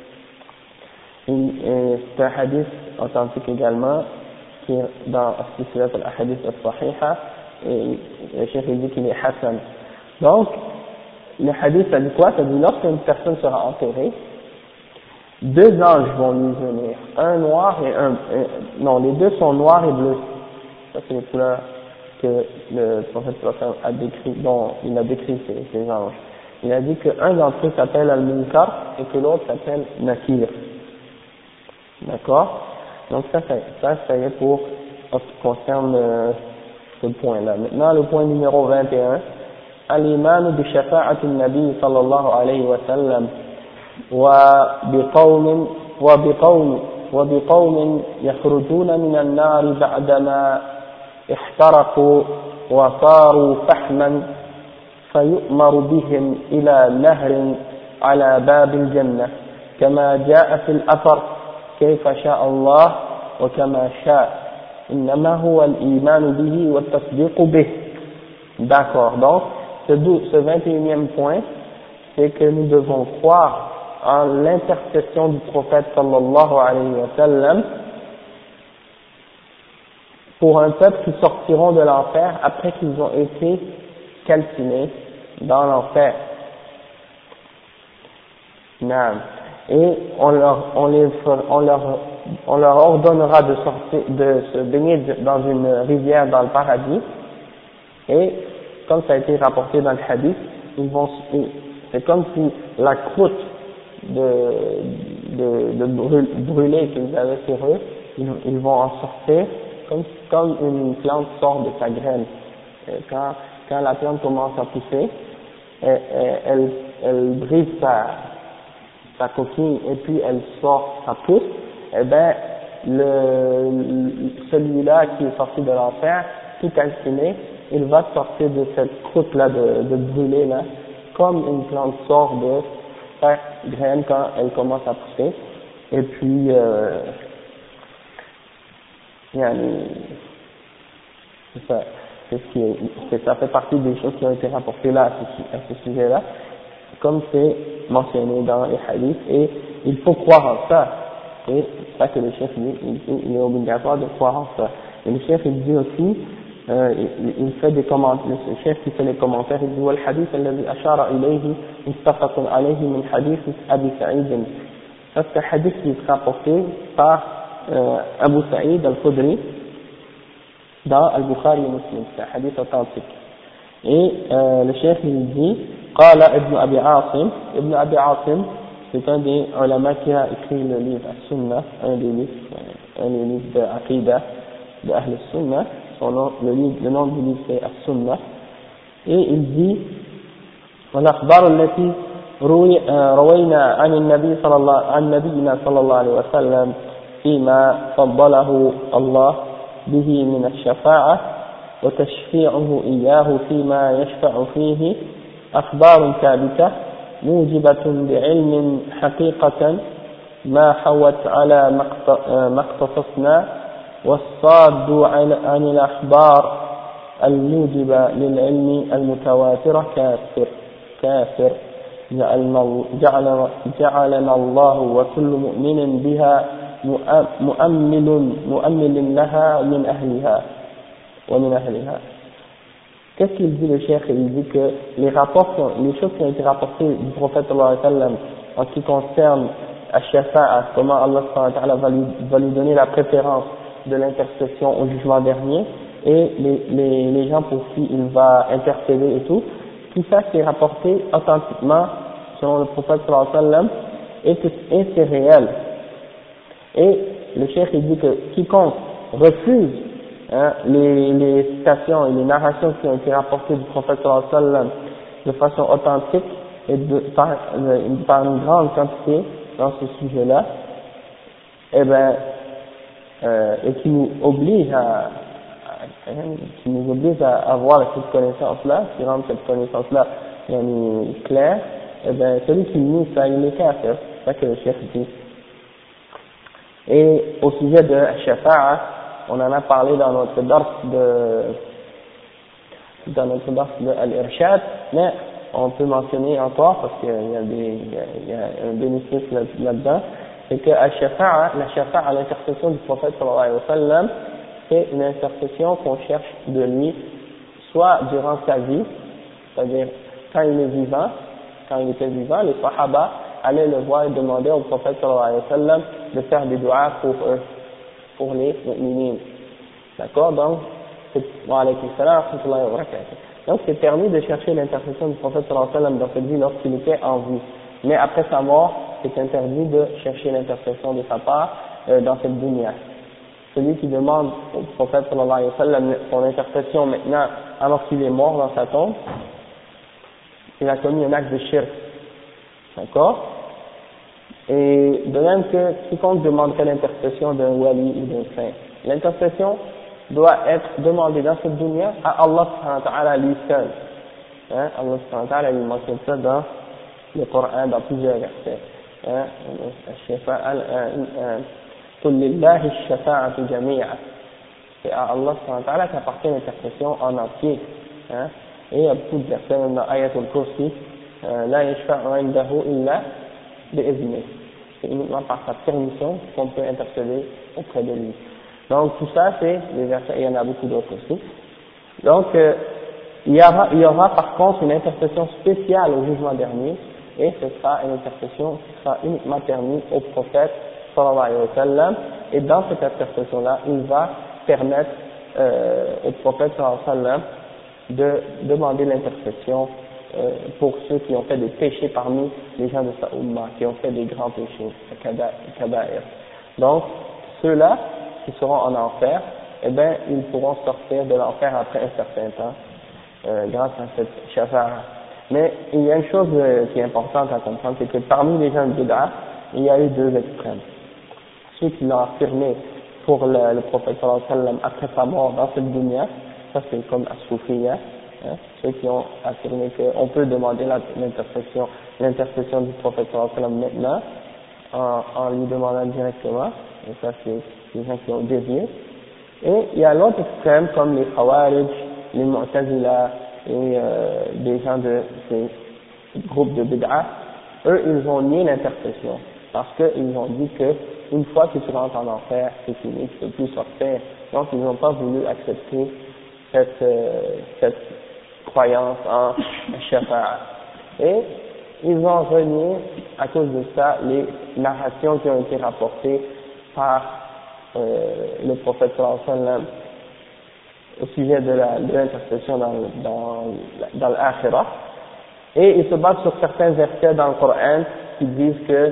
C'est un hadith authentique également qui est dans As-Silsilat al-Ahadith as-Sahiha et le chef dit qu'il est Hassan. Donc le hadith ça dit quoi? Ça dit lorsqu'une personne sera enterrée, 2 anges vont lui venir, un noir et non, les 2 sont noirs et bleus. Ça c'est les couleurs que le prophète a décrit, dont il a décrit ces anges. Il a dit qu'un d'entre eux s'appelle Al-Munkar et que l'autre s'appelle Nakir. D'accord? Donc ça c'est pour ce qui concerne ce point-là. Maintenant, le point numéro 21. Al-iman bi shafa'ati an-nabi sallallahu alayhi wa sallam وبقوم يخرجون من النار بعدما احترقوا وصاروا فحما فيؤمر بهم إلى نهر على باب الجنة كما جاء في الأثر كيف شاء الله وكما شاء إنما هو الإيمان به والتصديق به. D'accord, donc ce 21e point, c'est que nous devons croire en l'intercession du prophète sallallahu alayhi wa sallam pour un peuple qui sortiront de l'enfer après qu'ils ont été calcinés dans l'enfer. Et on leur ordonnera de se baigner dans une rivière dans le paradis, et comme ça a été rapporté dans le hadith, c'est comme si la croûte de brûlé qu'ils avaient sur eux, ils vont en sortir comme une plante sort de sa graine. Quand la plante commence à pousser, elle brise sa coquille et puis elle sort, ça pousse, et ben celui-là qui est sorti de l'enfer, tout calciné, il va sortir de cette croûte-là de brûlé là, comme une plante sort de sa graine quand elle commence à pousser. Et puis ça fait partie des choses qui ont été rapportées là à ce sujet-là, comme c'est mentionné dans les hadiths, et il faut croire en ça. Et c'est ça que le chef dit, il est obligatoire de croire en ça. Et le chef il dit aussi, il fait des commentaires, le chef qui fait les commentaires, il dit والحديث الذي أشار إليه متفق عليه من حديث أبي سعيد. Ça c'est un hadith qui est rapporté par Abu Sa'id al-Khudri dans Al-Bukhari et Muslim, c'est un hadith authentique. Et le chef il dit قال ابن أبي عاصم. Ibn Abi Asim, c'est un des ulama qui a écrit le livre As-Sunnah, un des livres de Aqidah de Ahl As-Sunnah. Le nom du livre c'est As-Sunnah, et il dit والأخبار التي روينا عن نبينا صلى الله عليه وسلم فيما فضله الله به من الشفاعة وتشفيعه إياه فيما يشفع فيه أخبار ثابتة موجبة بعلم حقيقة ما حوت على ما اقتصصنا والصاد عن الأخبار الموجبة للعلم المتواترة كافر جعلنا الله وكل مؤمن بها مؤمل لها من أهلها ومن أهلها. Qu'est-ce qu'il dit le cheikh? Il dit que les choses qui ont été rapportées du prophète sallallahu alayhi wa sallam en ce qui concerne Ash-Shafa'a, comment Allah subhanahu wa ta'ala va lui donner la préférence de l'intercession au jugement dernier, et les gens pour qui il va intercéder et tout ça c'est rapporté authentiquement selon le prophète sallallahu alayhi wa sallam, et c'est réel. Et le cheikh il dit que quiconque refuse les citations et les narrations qui ont été rapportées du prophète sallallahu alayhi wa sallam de façon authentique et par une grande quantité dans ce sujet-là, et qui nous oblige à avoir cette connaissance-là, qui rend cette connaissance-là claire, celui qui nie ça, il est kafir. C'est ça que le chef dit. Et au sujet de Shafa'a, on en a parlé dans notre dars de Al-Irshad, mais on peut mentionner encore, parce qu'il y a un bénéfice là-dedans, c'est que la Shafa'a, l'intercession du prophète sallallahu alayhi wa sallam, c'est une intercession qu'on cherche de lui, soit durant sa vie, c'est-à-dire quand il était vivant, les Sahaba allaient le voir et demander au prophète sallallahu alayhi wa sallam de faire des du'as pour eux, pour les mu'minines. D'accord? Donc, donc c'est permis de chercher l'intercession du prophète sallallahu alayhi wa sallam dans cette vie lorsqu'il était en vie. Mais après sa mort, c'est interdit de chercher l'intercession de sa part, dans cette dunya. Celui qui demande au prophète sallallahu alayhi wa sallam son intercession maintenant alors qu'il est mort dans sa tombe, il a commis un acte de shirk. D'accord? Et de même que quiconque demanderait l'intercession d'un wali ou d'un saint, l'intercession doit être demandée dans cette dunya à Allah subhanahu wa ta'ala lui seul. Hein? Allah subhanahu wa ta'ala lui mentionne ça dans le Coran, dans plusieurs versets. Hein? قل لله الشفاعة جميعا. C'est à Allah subhanahu wa ta'ala qu'appartient l'intercession en entier. Hein? Et il y a beaucoup de versets, même dans Ayatul Kursi, لا يشفع عنده إلا بإذنه. C'est uniquement par sa permission qu'on peut intercéder auprès de lui. Donc tout ça, c'est des versets, il y en a beaucoup d'autres aussi. Donc il y aura par contre une intercession spéciale au jugement dernier, et ce sera une intercession qui sera uniquement permise au prophète sallallahu alayhi wa sallam, et dans cette intercession-là, il va permettre au prophète sallallahu alayhi wa sallam de demander l'intercession pour ceux qui ont fait des péchés parmi les gens de sa Ummah, qui ont fait des grands péchés, kaba'ir. Donc, ceux-là qui seront en enfer, eh bien, ils pourront sortir de l'enfer après un certain temps, grâce à cette shafa'a. Mais il y a une chose qui est importante à comprendre, c'est que parmi les gens de Bid'a, il y a eu deux extrêmes. Ceux qui l'ont affirmé pour le prophète sallallahu alayhi wa sallam après sa mort dans cette dunya, ça c'est comme as-Soufiyya, hein, ceux qui ont affirmé qu'on peut demander l'intercession du prophète sallallahu alayhi wa sallam maintenant, en lui demandant directement, et ça c'est les gens qui ont dévié. Et il y a l'autre extrême comme les Khawarij, les Mu'tazila et des gens de ces groupes de Bid'a, eux ils ont nié l'intercession parce qu'ils ont dit que une fois que tu rentres en enfer, c'est fini, tu ne peux plus sortir. Donc ils n'ont pas voulu accepter cette croyance en shafa'a. Et ils ont renié à cause de ça les narrations qui ont été rapportées par le prophète sallallahu alayhi wa sallam au sujet de l'intercession dans l'akhirah. Et ils se basent sur certains versets dans le Coran qui disent que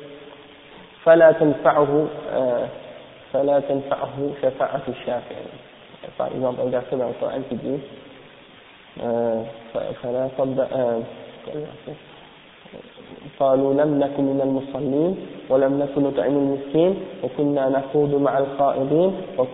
فلا تنفعه شفاعة الشافعين. Par exemple, un verset dans le Coran qui dit فلا صدق قالوا لم نكن من المصلين ولم نكن نطعم المسكين وكنا نخوض مع الخائضين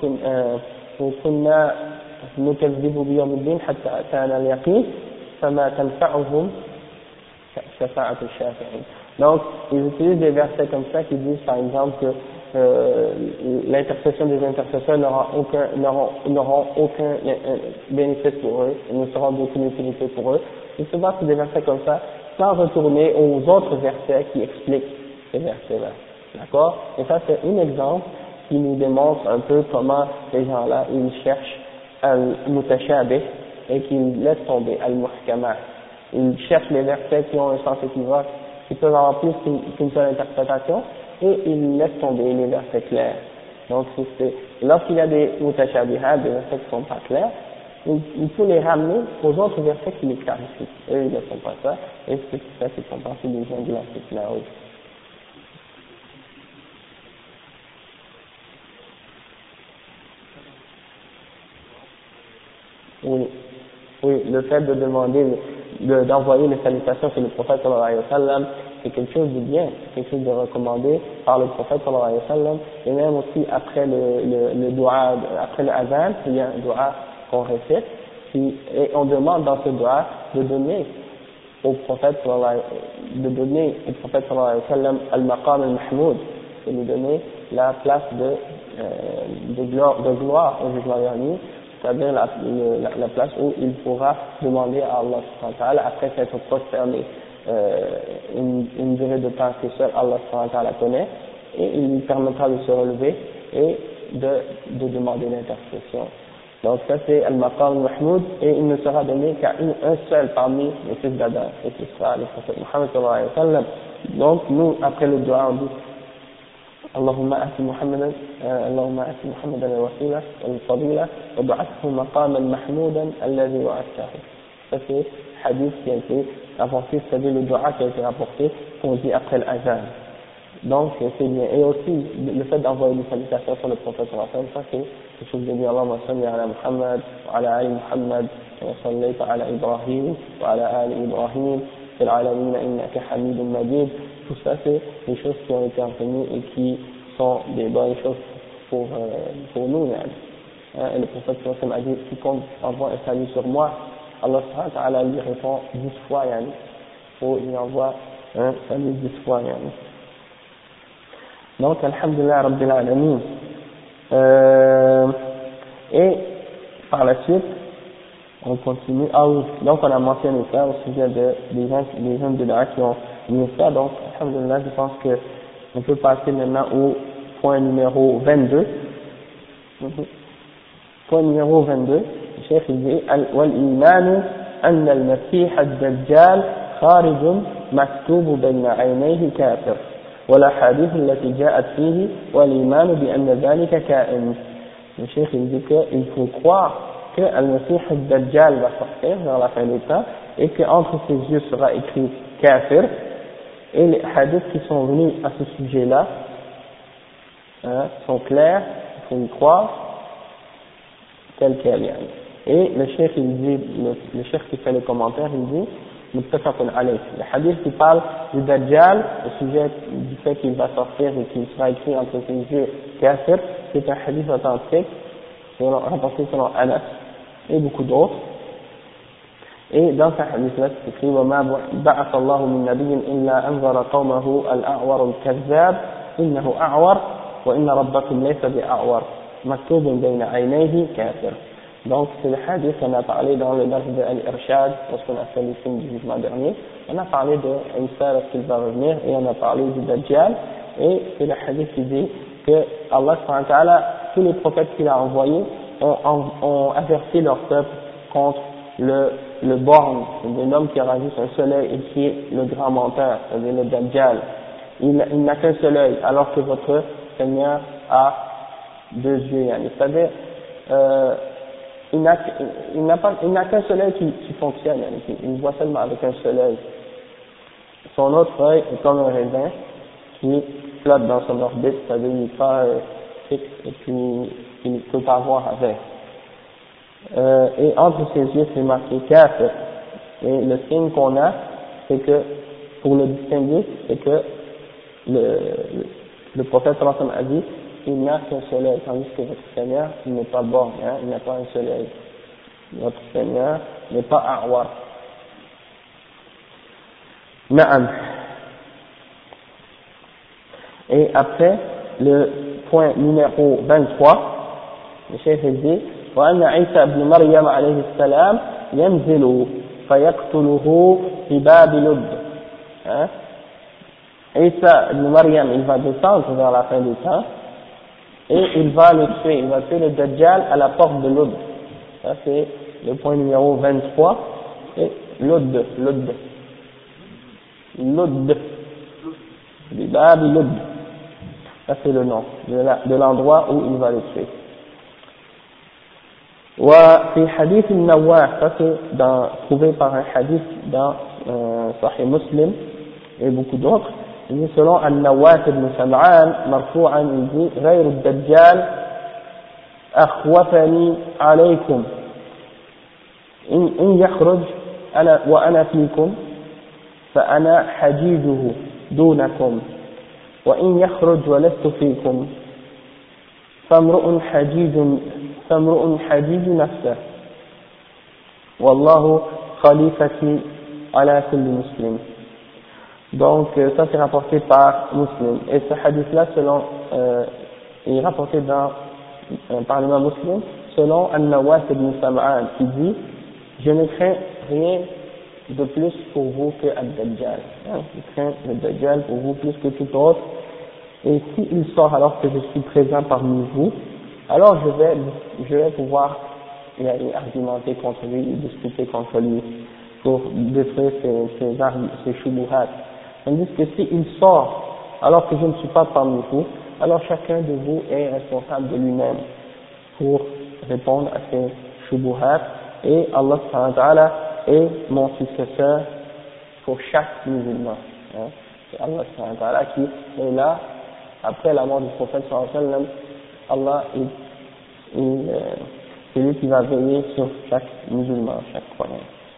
وكنا نكذب بيوم الدين حتى أتانا اليقين فما تنفعهم شفاعة الشافعين. Donc, ils utilisent des versets comme ça qui disent par exemple que l'intercession des intercesseurs n'auront aucun bénéfice pour eux, ils ne seront d'aucune utilité pour eux. Ils se basent sur des versets comme ça, sans retourner aux autres versets qui expliquent ces versets-là. D'accord? Et ça, c'est un exemple qui nous démontre un peu comment ces gens-là, ils cherchent al-mutashabih et qu'ils laissent tomber al-muhkamah. Ils cherchent les versets qui ont un sens équivoque, qui peuvent avoir plus qu'une seule interprétation, et ils laissent tomber les versets clairs. Donc, lorsqu'il y a des mutashabihat, des versets qui ne sont pas clairs, il faut les ramener aux autres versets qui les clarifient. Eux, ils ne font pas ça, et c'est ça qui font partie des gens de l'Afrique là haut. Oui. Oui, le fait de demander, d'envoyer les salutations sur le prophète sallallahu alayhi wa sallam, c'est quelque chose de bien, c'est quelque chose de recommandé par le prophète sallallahu alayhi wa sallam, et même aussi après le dua, après le azan, il y a un dua qu'on récite, et on demande dans ce dua de donner au prophète sallallahu alayhi wa sallam al-maqam al-mahmoud, de lui donner la place de gloire au jugement dernier, c'est-à-dire la place où il pourra demander à Allah subhanahu wa ta'ala après s'être prosterné une durée de temps que seul Allah subhanahu wa ta'ala connaît, et il lui permettra de se relever et de demander l'intercession. Donc ça c'est al-maqam al-mahmoud, et il ne sera donné qu'à un seul parmi les fils d'Adam, et ce sera le prophète Muhammad sallallahu alayhi wa sallam. Donc nous, après le dua, on dit اللهم آت محمدا الوسيلة والفضيلة وابعثه مقاما محمودا الذي وعدته. Ça c'est hadith qui a été rapporté, c'est-à-dire le dua qui a été rapporté qu'on dit après l'azan. Donc c'est bien. Et aussi le fait d'envoyer des salutations sur le prophète sallallahu alayhi wa sallam, ça c'est quelque chose de bien. Allahumma salli ala Muhammad wa ala ali Muhammad wa sallayta ala Ibrahim wa ala ali Ibrahim fil alamin innaka hamidun majid. Tout ça c'est des choses qui ont été enseignées et qui sont des bonnes choses pour nous. Et le prophète sallallahu alayhi wa sallam a dit quiconque envoie un salut sur moi, Allah subhanahu wa ta'ala lui répond 10 fois, ou il envoie un salut 10 fois. Donc, alhamdulillah rabbil alamin. Et par la suite, on continue. Ah oui, donc on a mentionné ça au sujet des gens de l'art qui ont mis ça. Donc, alhamdulillah, je pense que on peut passer maintenant au point numéro 22. Point numéro 22. Le cheikh il dit والإيمان أن المسيح الدجال خارج مكتوب بين عينيه كافر والأحاديث التي جاءت فيه والإيمان بأن ذلك كائن. Le cheikh il dit qu'il faut croire que Al-Masih al-Dajjal va sortir vers la fin des temps et qu'entre ses yeux sera écrit kafir, et les hadiths qui sont venus à ce sujet-là sont clairs, il faut y croire tel quel. Et le cheikh il dit, le cheikh qui fait les commentaires, il dit muttafaqun alayh. Le hadith qui parle du Dajjal, au sujet du fait qu'il va sortir et qu'il sera écrit entre ses yeux kafir, c'est un hadith authentique, rapporté selon Anas et beaucoup d'autres. Et dans ce hadith-là, c'est écrit وَمَا بَعَثَ اللَّهُ مِن نَبِيٍّ إِلَّا أَنذَرَ قَوْمَهُ الْأَعْوَرُ الْكَذَّابُ إِنَّهُ أَعْوَرُ وَإِنَّ رَبَّكُمْ لَيْسَ بِأَعْوَرُ مَكْتُوبٌ بَيْنَ عَيْنَيْهِ كَافِرٌ. Donc c'est le hadith qu'on a parlé dans le dars de Al-Irshad, lorsqu'on a fait le film du jugement dernier. On a parlé de Isa lorsqu'il va revenir, et on a parlé du Dajjal, et c'est le hadith qui dit que Allah subhanahu wa ta'ala, tous les prophètes qu'il a envoyés ont averti leur peuple contre le borgne, c'est-à-dire l'homme qui aura juste un seul œil et qui est le grand menteur, c'est-à-dire le Dajjal. Il n'a qu'un seul œil, alors que votre Seigneur a 2 yeux. C'est-à-dire, il n'a qu'un seul œil qui fonctionne, il voit seulement avec un seul œil. Son autre œil est comme un raisin qui flotte dans son orbite, c'est-à-dire il n'est pas fixe et puis il ne peut pas voir avec. Et entre ses yeux c'est marqué kafir. Et le signe qu'on a, c'est que, pour le distinguer, c'est que le prophète sallallahu alayhi wa sallam a dit il n'a qu'un seul œil, tandis que votre Seigneur, il n'est pas borgne, il n'a pas un seul œil. Votre Seigneur n'est pas a'war. Na'am. Et après, le point numéro 23, le chef dit وأن عيسى بن مريم عليه السلام ينزل فيقتله في باب لد. Isa ibn Maryam, il va descendre vers la fin du temps et il va le tuer, il va tuer le Dajjal à la porte de Lud. Ça c'est le point numéro 23. Et Lud, Bibab Lud. Ça c'est le nom de l'endroit où il va le tuer. وفي حديث النواس, ça c'est trouvé par un hadith dans Sahih Muslim et beaucoup d'autres. Il dit selon Al-Nawas ibn Sam'an مرفوعا, il dit غير الدجال أخوفني عليكم إن يخرج أنا وأنا فيكم فأنا حجيجه دونكم وإن يخرج ولست فيكم فامرؤ حجيج نفسه والله خليفتي على كل مسلم. Donc ça c'est rapporté par Muslim, et ce hadith-là est rapporté par l'imam Muslim selon Al-Nawas ibn Sam'an qui dit je ne crains rien de plus pour vous que Al-Dajjal, je crains le Dajjal pour vous plus que tout autre, et s'il sort alors que je suis présent parmi vous, alors je vais pouvoir argumenter contre lui, discuter contre lui pour détruire ses shubuhat. Tandis que s'il sort alors que je ne suis pas parmi vous, alors chacun de vous est responsable de lui-même pour répondre à ses shubuhat, et Allah subhanahu wa ta'ala est mon successeur pour chaque musulman. C'est Allah subhanahu wa ta'ala qui est là, après la mort du prophète sallallahu alayhi wa sallam, Allah, c'est lui qui va veiller sur chaque musulman, chaque croyant.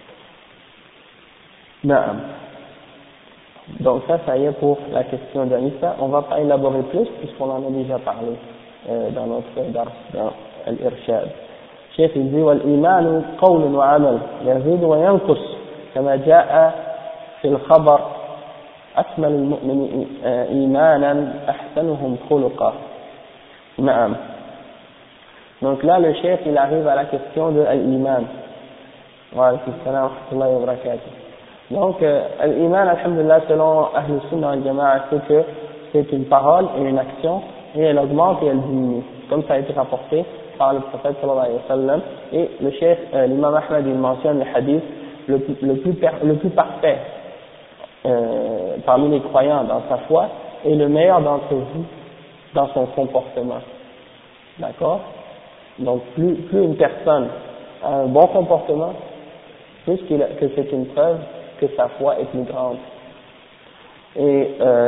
Naam. Donc ça y est pour la question d'Anissa. On ne va pas élaborer plus puisqu'on en a déjà parlé dans notre dars, dans Al-Irshad. Cheikh il dit والإيمان قول وعمل يزيد وينقص كما جاء في الخبر أكمل المؤمن إيمانا أحسنهم خلقا. نعم. Donc là le cheikh il arrive à la question de l'Iman. Wa alaykum salam wa rahmatullahi wa barakatuh. Donc, l'iman, alhamdulillah, selon Ahl Sunnah wal Jama'a, c'est que c'est une parole et une action, et elle augmente et elle diminue, comme ça a été rapporté par le prophète sallallahu alayhi wa sallam. Et le cheikh, l'imam Ahmad, il mentionne le hadith le plus parfait parmi les croyants dans sa foi, et le meilleur d'entre vous dans son comportement. D'accord? Donc, plus une personne a un bon comportement, plus que c'est une preuve que sa foi est plus grande. Et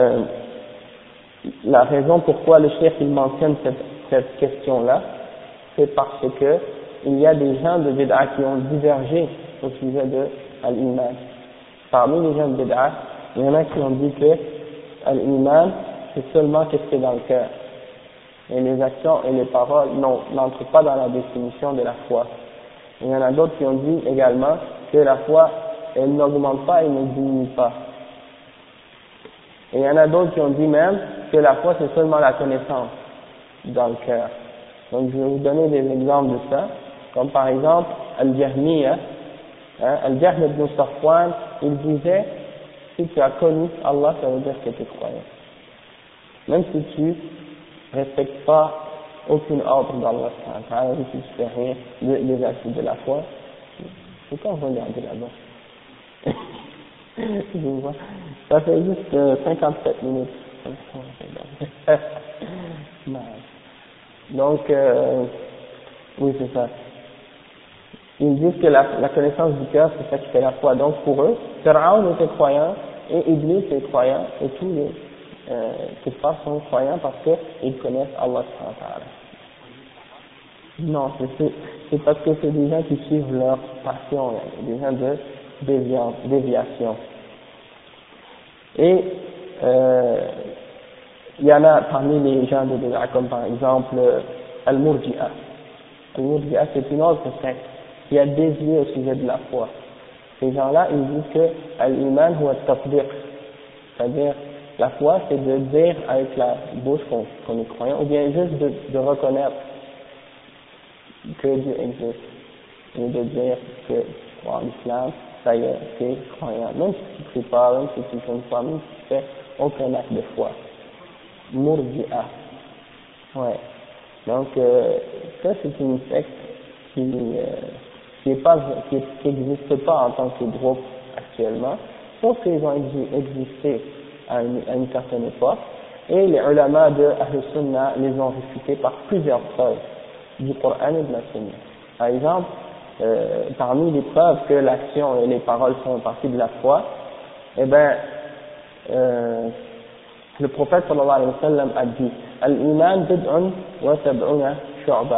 la raison pourquoi le cheikh il mentionne cette question-là, c'est parce que il y a des gens de bid'a qui ont divergé au sujet de l'iman. Parmi les gens de bid'a, il y en a qui ont dit que l'iman c'est seulement ce qui est dans le cœur. Et les actions et les paroles n'entrent pas dans la définition de la foi. Il y en a d'autres qui ont dit également que la foi elle n'augmente pas et ne diminue pas. Et il y en a d'autres qui ont dit même que la foi c'est seulement la connaissance dans le cœur. Donc je vais vous donner des exemples de ça, comme par exemple Al-Jahmiya, Al-Jahm ibn Safwan, il disait si tu as connu Allah ça veut dire que tu es croyant. Même si tu respectes pas aucune ordre d'Allah, si tu fais rien des actes de la foi, c'est quand vous regardez là-bas. Je vois. Ça fait juste 57 minutes. Donc, oui, c'est ça. Ils disent que la connaissance du cœur, c'est ça qui fait la foi. Donc, pour eux, Pharaon était croyant, et Iblis est croyant, et tous les kuffars sont croyants parce qu'ils connaissent Allah subhanahu wa ta'ala. Non, c'est parce que c'est des gens qui suivent leur passion, des gens de déviation. Et il y en a parmi les gens de bid'a comme par exemple Al-Murji'a. Al-Murji'a c'est une autre secte qui a dévié au sujet de la foi. Ces gens-là ils disent que Al-Iman huwa at-tasdiq, c'est-à-dire la foi c'est de dire avec la bouche qu'on est croyant, ou bien juste de reconnaître que Dieu existe, et de dire que en l'islam, ça y est, c'est croyant. Même si tu ne pries pas, même si tu ne fais pas, même si tu fais aucun acte de foi. Murji'a. Ouais. Donc, ça c'est une secte qui n'existe pas en tant que groupe actuellement, sauf qu'ils ont existé à une certaine époque, et les ulama de Ahl Sunnah les ont réfutés par plusieurs preuves du Coran et de la Sunna. Par exemple, parmi les preuves que l'action et les paroles font partie de la foi, eh ben, le prophète sallallahu alayhi wa sallam a dit Al-Iman bid'un wa sab'una shu'ba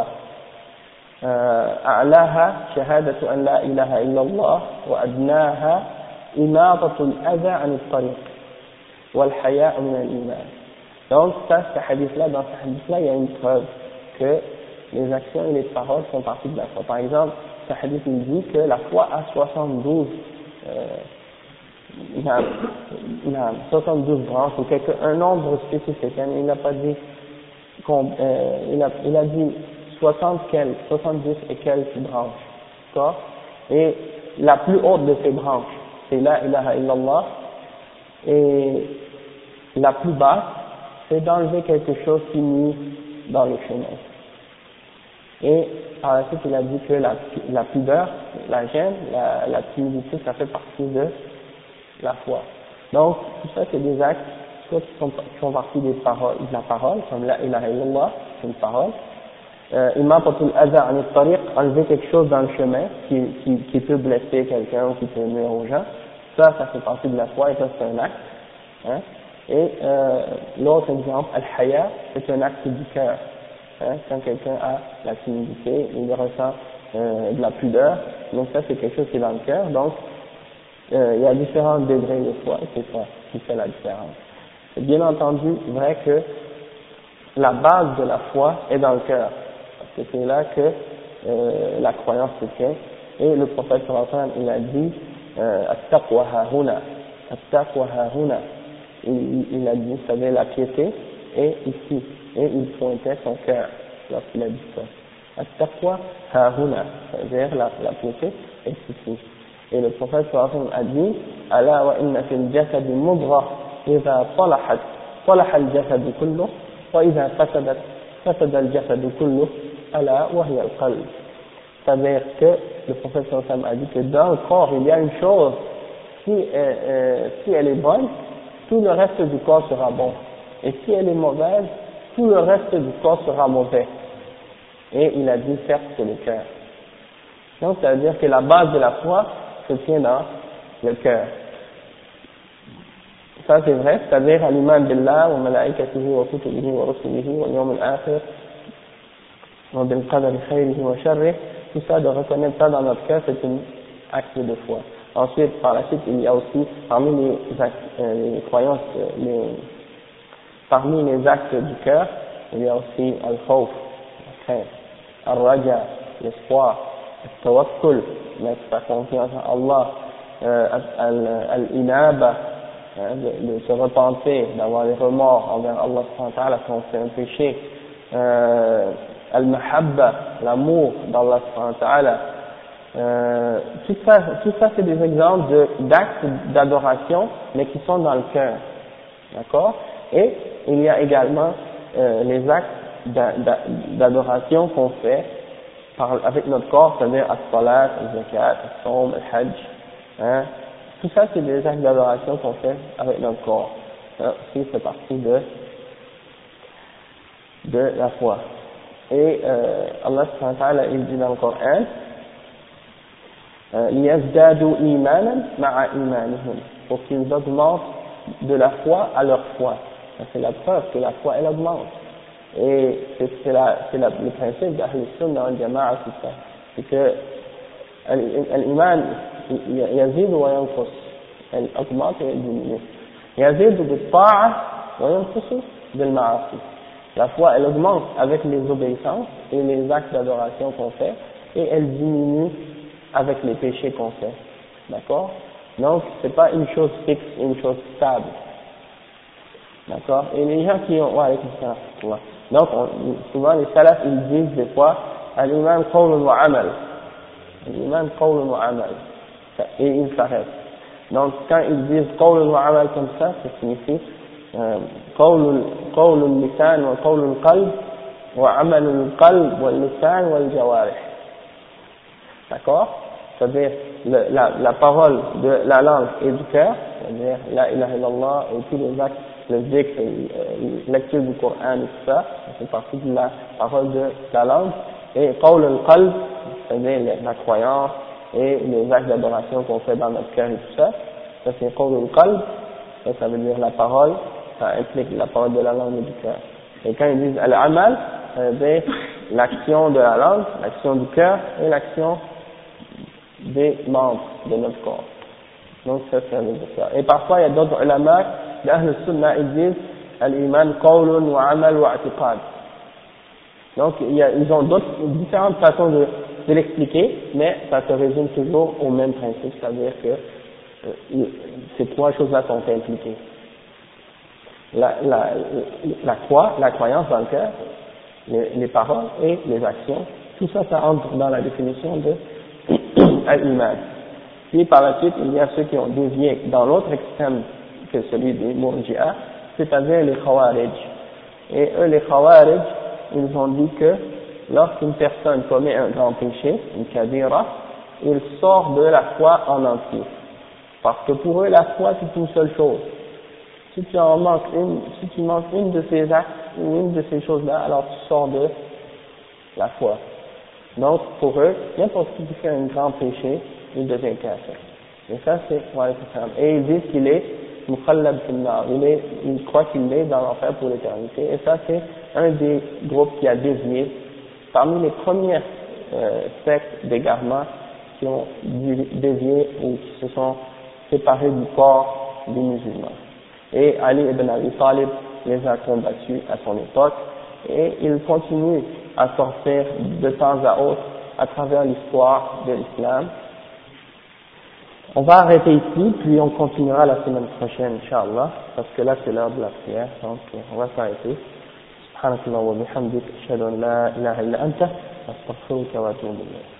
a'laha shahadatu an la ilaha illallah wa adnaha imatatu al-adha 'an al-tariq wal haya'u min al-iman. Donc ça, ce hadith-là, dans ce hadith-là, il y a une preuve que les actions et les paroles font partie de la foi. Par exemple, ce hadith il dit que la foi a 72 branches ou un nombre spécifique. Il n'a pas dit il a dit 70 et quelques branches. D'accord? Et la plus haute de ces branches, c'est la ilaha illallah, et la plus basse, c'est d'enlever quelque chose qui nuit dans le chemin. Et par la suite, il a dit que la pudeur, la gêne, la timidité, ça fait partie de la foi. Donc, tout ça, c'est des actes, soit qui font partie des paroles, de la parole, comme la ilaha illallah, c'est une parole. Imatatul adha an al-tariq, enlever quelque chose dans le chemin qui peut blesser quelqu'un ou qui peut nuire aux gens. Ça fait partie de la foi et ça, c'est un acte. Hein. Et l'autre exemple, al-haya, c'est un acte du cœur. Hein, quand quelqu'un a la timidité, il ressent de la pudeur, donc ça c'est quelque chose qui est dans le cœur. Donc il y a différents degrés de foi, et c'est ça qui fait la différence. C'est bien entendu vrai que la base de la foi est dans le cœur, parce que c'est là que la croyance se tient. Et le prophète sallallahu alayhi wa sallam, il a dit at-taqwa hahuna, at-taqwa hahuna. Il a dit, vous savez, la piété est ici, et il pointait son cœur lorsqu'il a dit ça. At-taqwa hahuna, c'est-à-dire la piété est ici. Et le prophète sallallahu alayhi wa sallam a dit ala wa inna fil jasadi mudghah idha salahat salaha al-jasadu kulluh wa idha fasadat fasada al-jasadu kulluh ala wa hiya al-qalb. C'est-à-dire que le prophète sallallahu alayhi wa sallam a dit que dans le corps il y a une chose, si elle est bonne, tout le reste du corps sera bon. Et si elle est mauvaise, tout le reste du corps sera mauvais. Et il a dit certes c'est le cœur. Donc ça veut dire que la base de la foi se tient dans le cœur. Ça c'est vrai, c'est-à-dire à l'iman billah wa malaikatihi wa kutubihi wa rusulihi wa yawm al-akhir wa bil qadari khayrihi wa sharrihi, tout ça, de reconnaître ça dans notre cœur, c'est un acte de foi. Ensuite, par la suite, il y a aussi, parmi les croyances, parmi les actes du cœur, il y a aussi al-khawf, la crainte, al-raja, l'espoir, al-tawakkul, mettre sa confiance en Allah, al-inaba, de se repentir, d'avoir des remords envers Allah subhanahu wa ta'ala quand on fait un péché, al-mahabba, l'amour d'Allah subhanahu wa ta'ala. Tout ça c'est des exemples d'actes d'adoration, mais qui sont dans le cœur, d'accord? Et il y a également les actes d'adoration qu'on fait avec notre corps, c'est-à-dire as-salat, al-zakat, as-sawm, al-hajj, hein? Tout ça c'est des actes d'adoration qu'on fait avec notre corps. Ça aussi c'est partie de la foi. Et Allah subhanahu wa ta'ala il dit dans le Coran لِيَزْدَادُوا إِيمَانًا مَعَ إِيمَانِهِمْ, pour qu'ils augmentent de la foi à leur foi. C'est la preuve que la foi elle augmente. Et c'est le principe d'Ahl Sunnah wal Jama'a, c'est ça. C'est que l'iman yazid wa yanqus, elle augmente et elle diminue. Yazid bil-ta'a wa yanqus bil-ma'asi. La foi elle augmente avec les obéissances et les actes d'adoration qu'on fait, et elle diminue avec les péchés qu'on fait, d'accord? Donc c'est pas une chose fixe, une chose stable, d'accord? Et les gens qui ont, ouais, donc souvent les salafs ils disent des fois al-iman qawlun wa amal, al-iman qawlun wa amal, et ils s'arrêtent. Donc quand ils disent qawlun wa amal comme ça signifie qawlun lisan wa qawlun qalb wa amalul qalb wal lisan wal jawarih. D'accord? C'est-à-dire la parole de la langue et du cœur, c'est-à-dire la ilaha illallah et tous les actes, le dhikr, lecture du Coran et tout ça, c'est partie de la parole de la langue, et qawl al-qalb, c'est-à-dire la croyance et les actes d'adoration qu'on fait dans notre cœur et tout ça, ça c'est qawl al-qalb, ça veut dire la parole, ça implique la parole de la langue et du cœur. Et quand ils disent al-amal, ça veut dire l'action de la langue, l'action du cœur et l'action des membres de notre corps. Donc ça veut dire ça. Et parfois il y a d'autres ulama d'Ahl Sunnah, ils disent al-iman qawlun wa amal wa i'tiqad. Donc ils ont différentes façons de l'expliquer, mais ça se résume toujours au même principe, c'est-à-dire que ces trois choses-là sont impliquées. La croyance dans le cœur, les paroles et les actions, tout ça, ça entre dans la définition de al-iman. Puis par la suite, il y a ceux qui ont dévié dans l'autre extrême que celui des Murji'a, c'est-à-dire les Khawarij. Et eux, les Khawarij, ils ont dit que lorsqu'une personne commet un grand péché, une kabira, il sort de la foi en entier. Parce que pour eux, la foi, c'est une seule chose. Si tu manques une de ces actes, une de ces choses-là, alors tu sors de la foi. Donc, pour eux, n'importe qui fait un grand péché, il devient kafir. Et ça, c'est, et ils disent qu'il est mukhallad fil nar, il croit qu'il est dans l'enfer pour l'éternité, et ça c'est un des groupes qui a dévié, parmi les premières sectes d'égarement qui ont dévié ou qui se sont séparés du corps des musulmans. Et Ali ibn Abi Talib les a combattus à son époque, et il continue à sortir de temps à autre à travers l'histoire de l'islam. On va arrêter ici, puis on continuera la semaine prochaine, Inch'Allah, parce que là c'est l'heure de la prière, donc on va s'arrêter. سبحانك اللهم وبحمدك أشهد أن لا إله إلا أنت أستغفرك وأتوب إليك.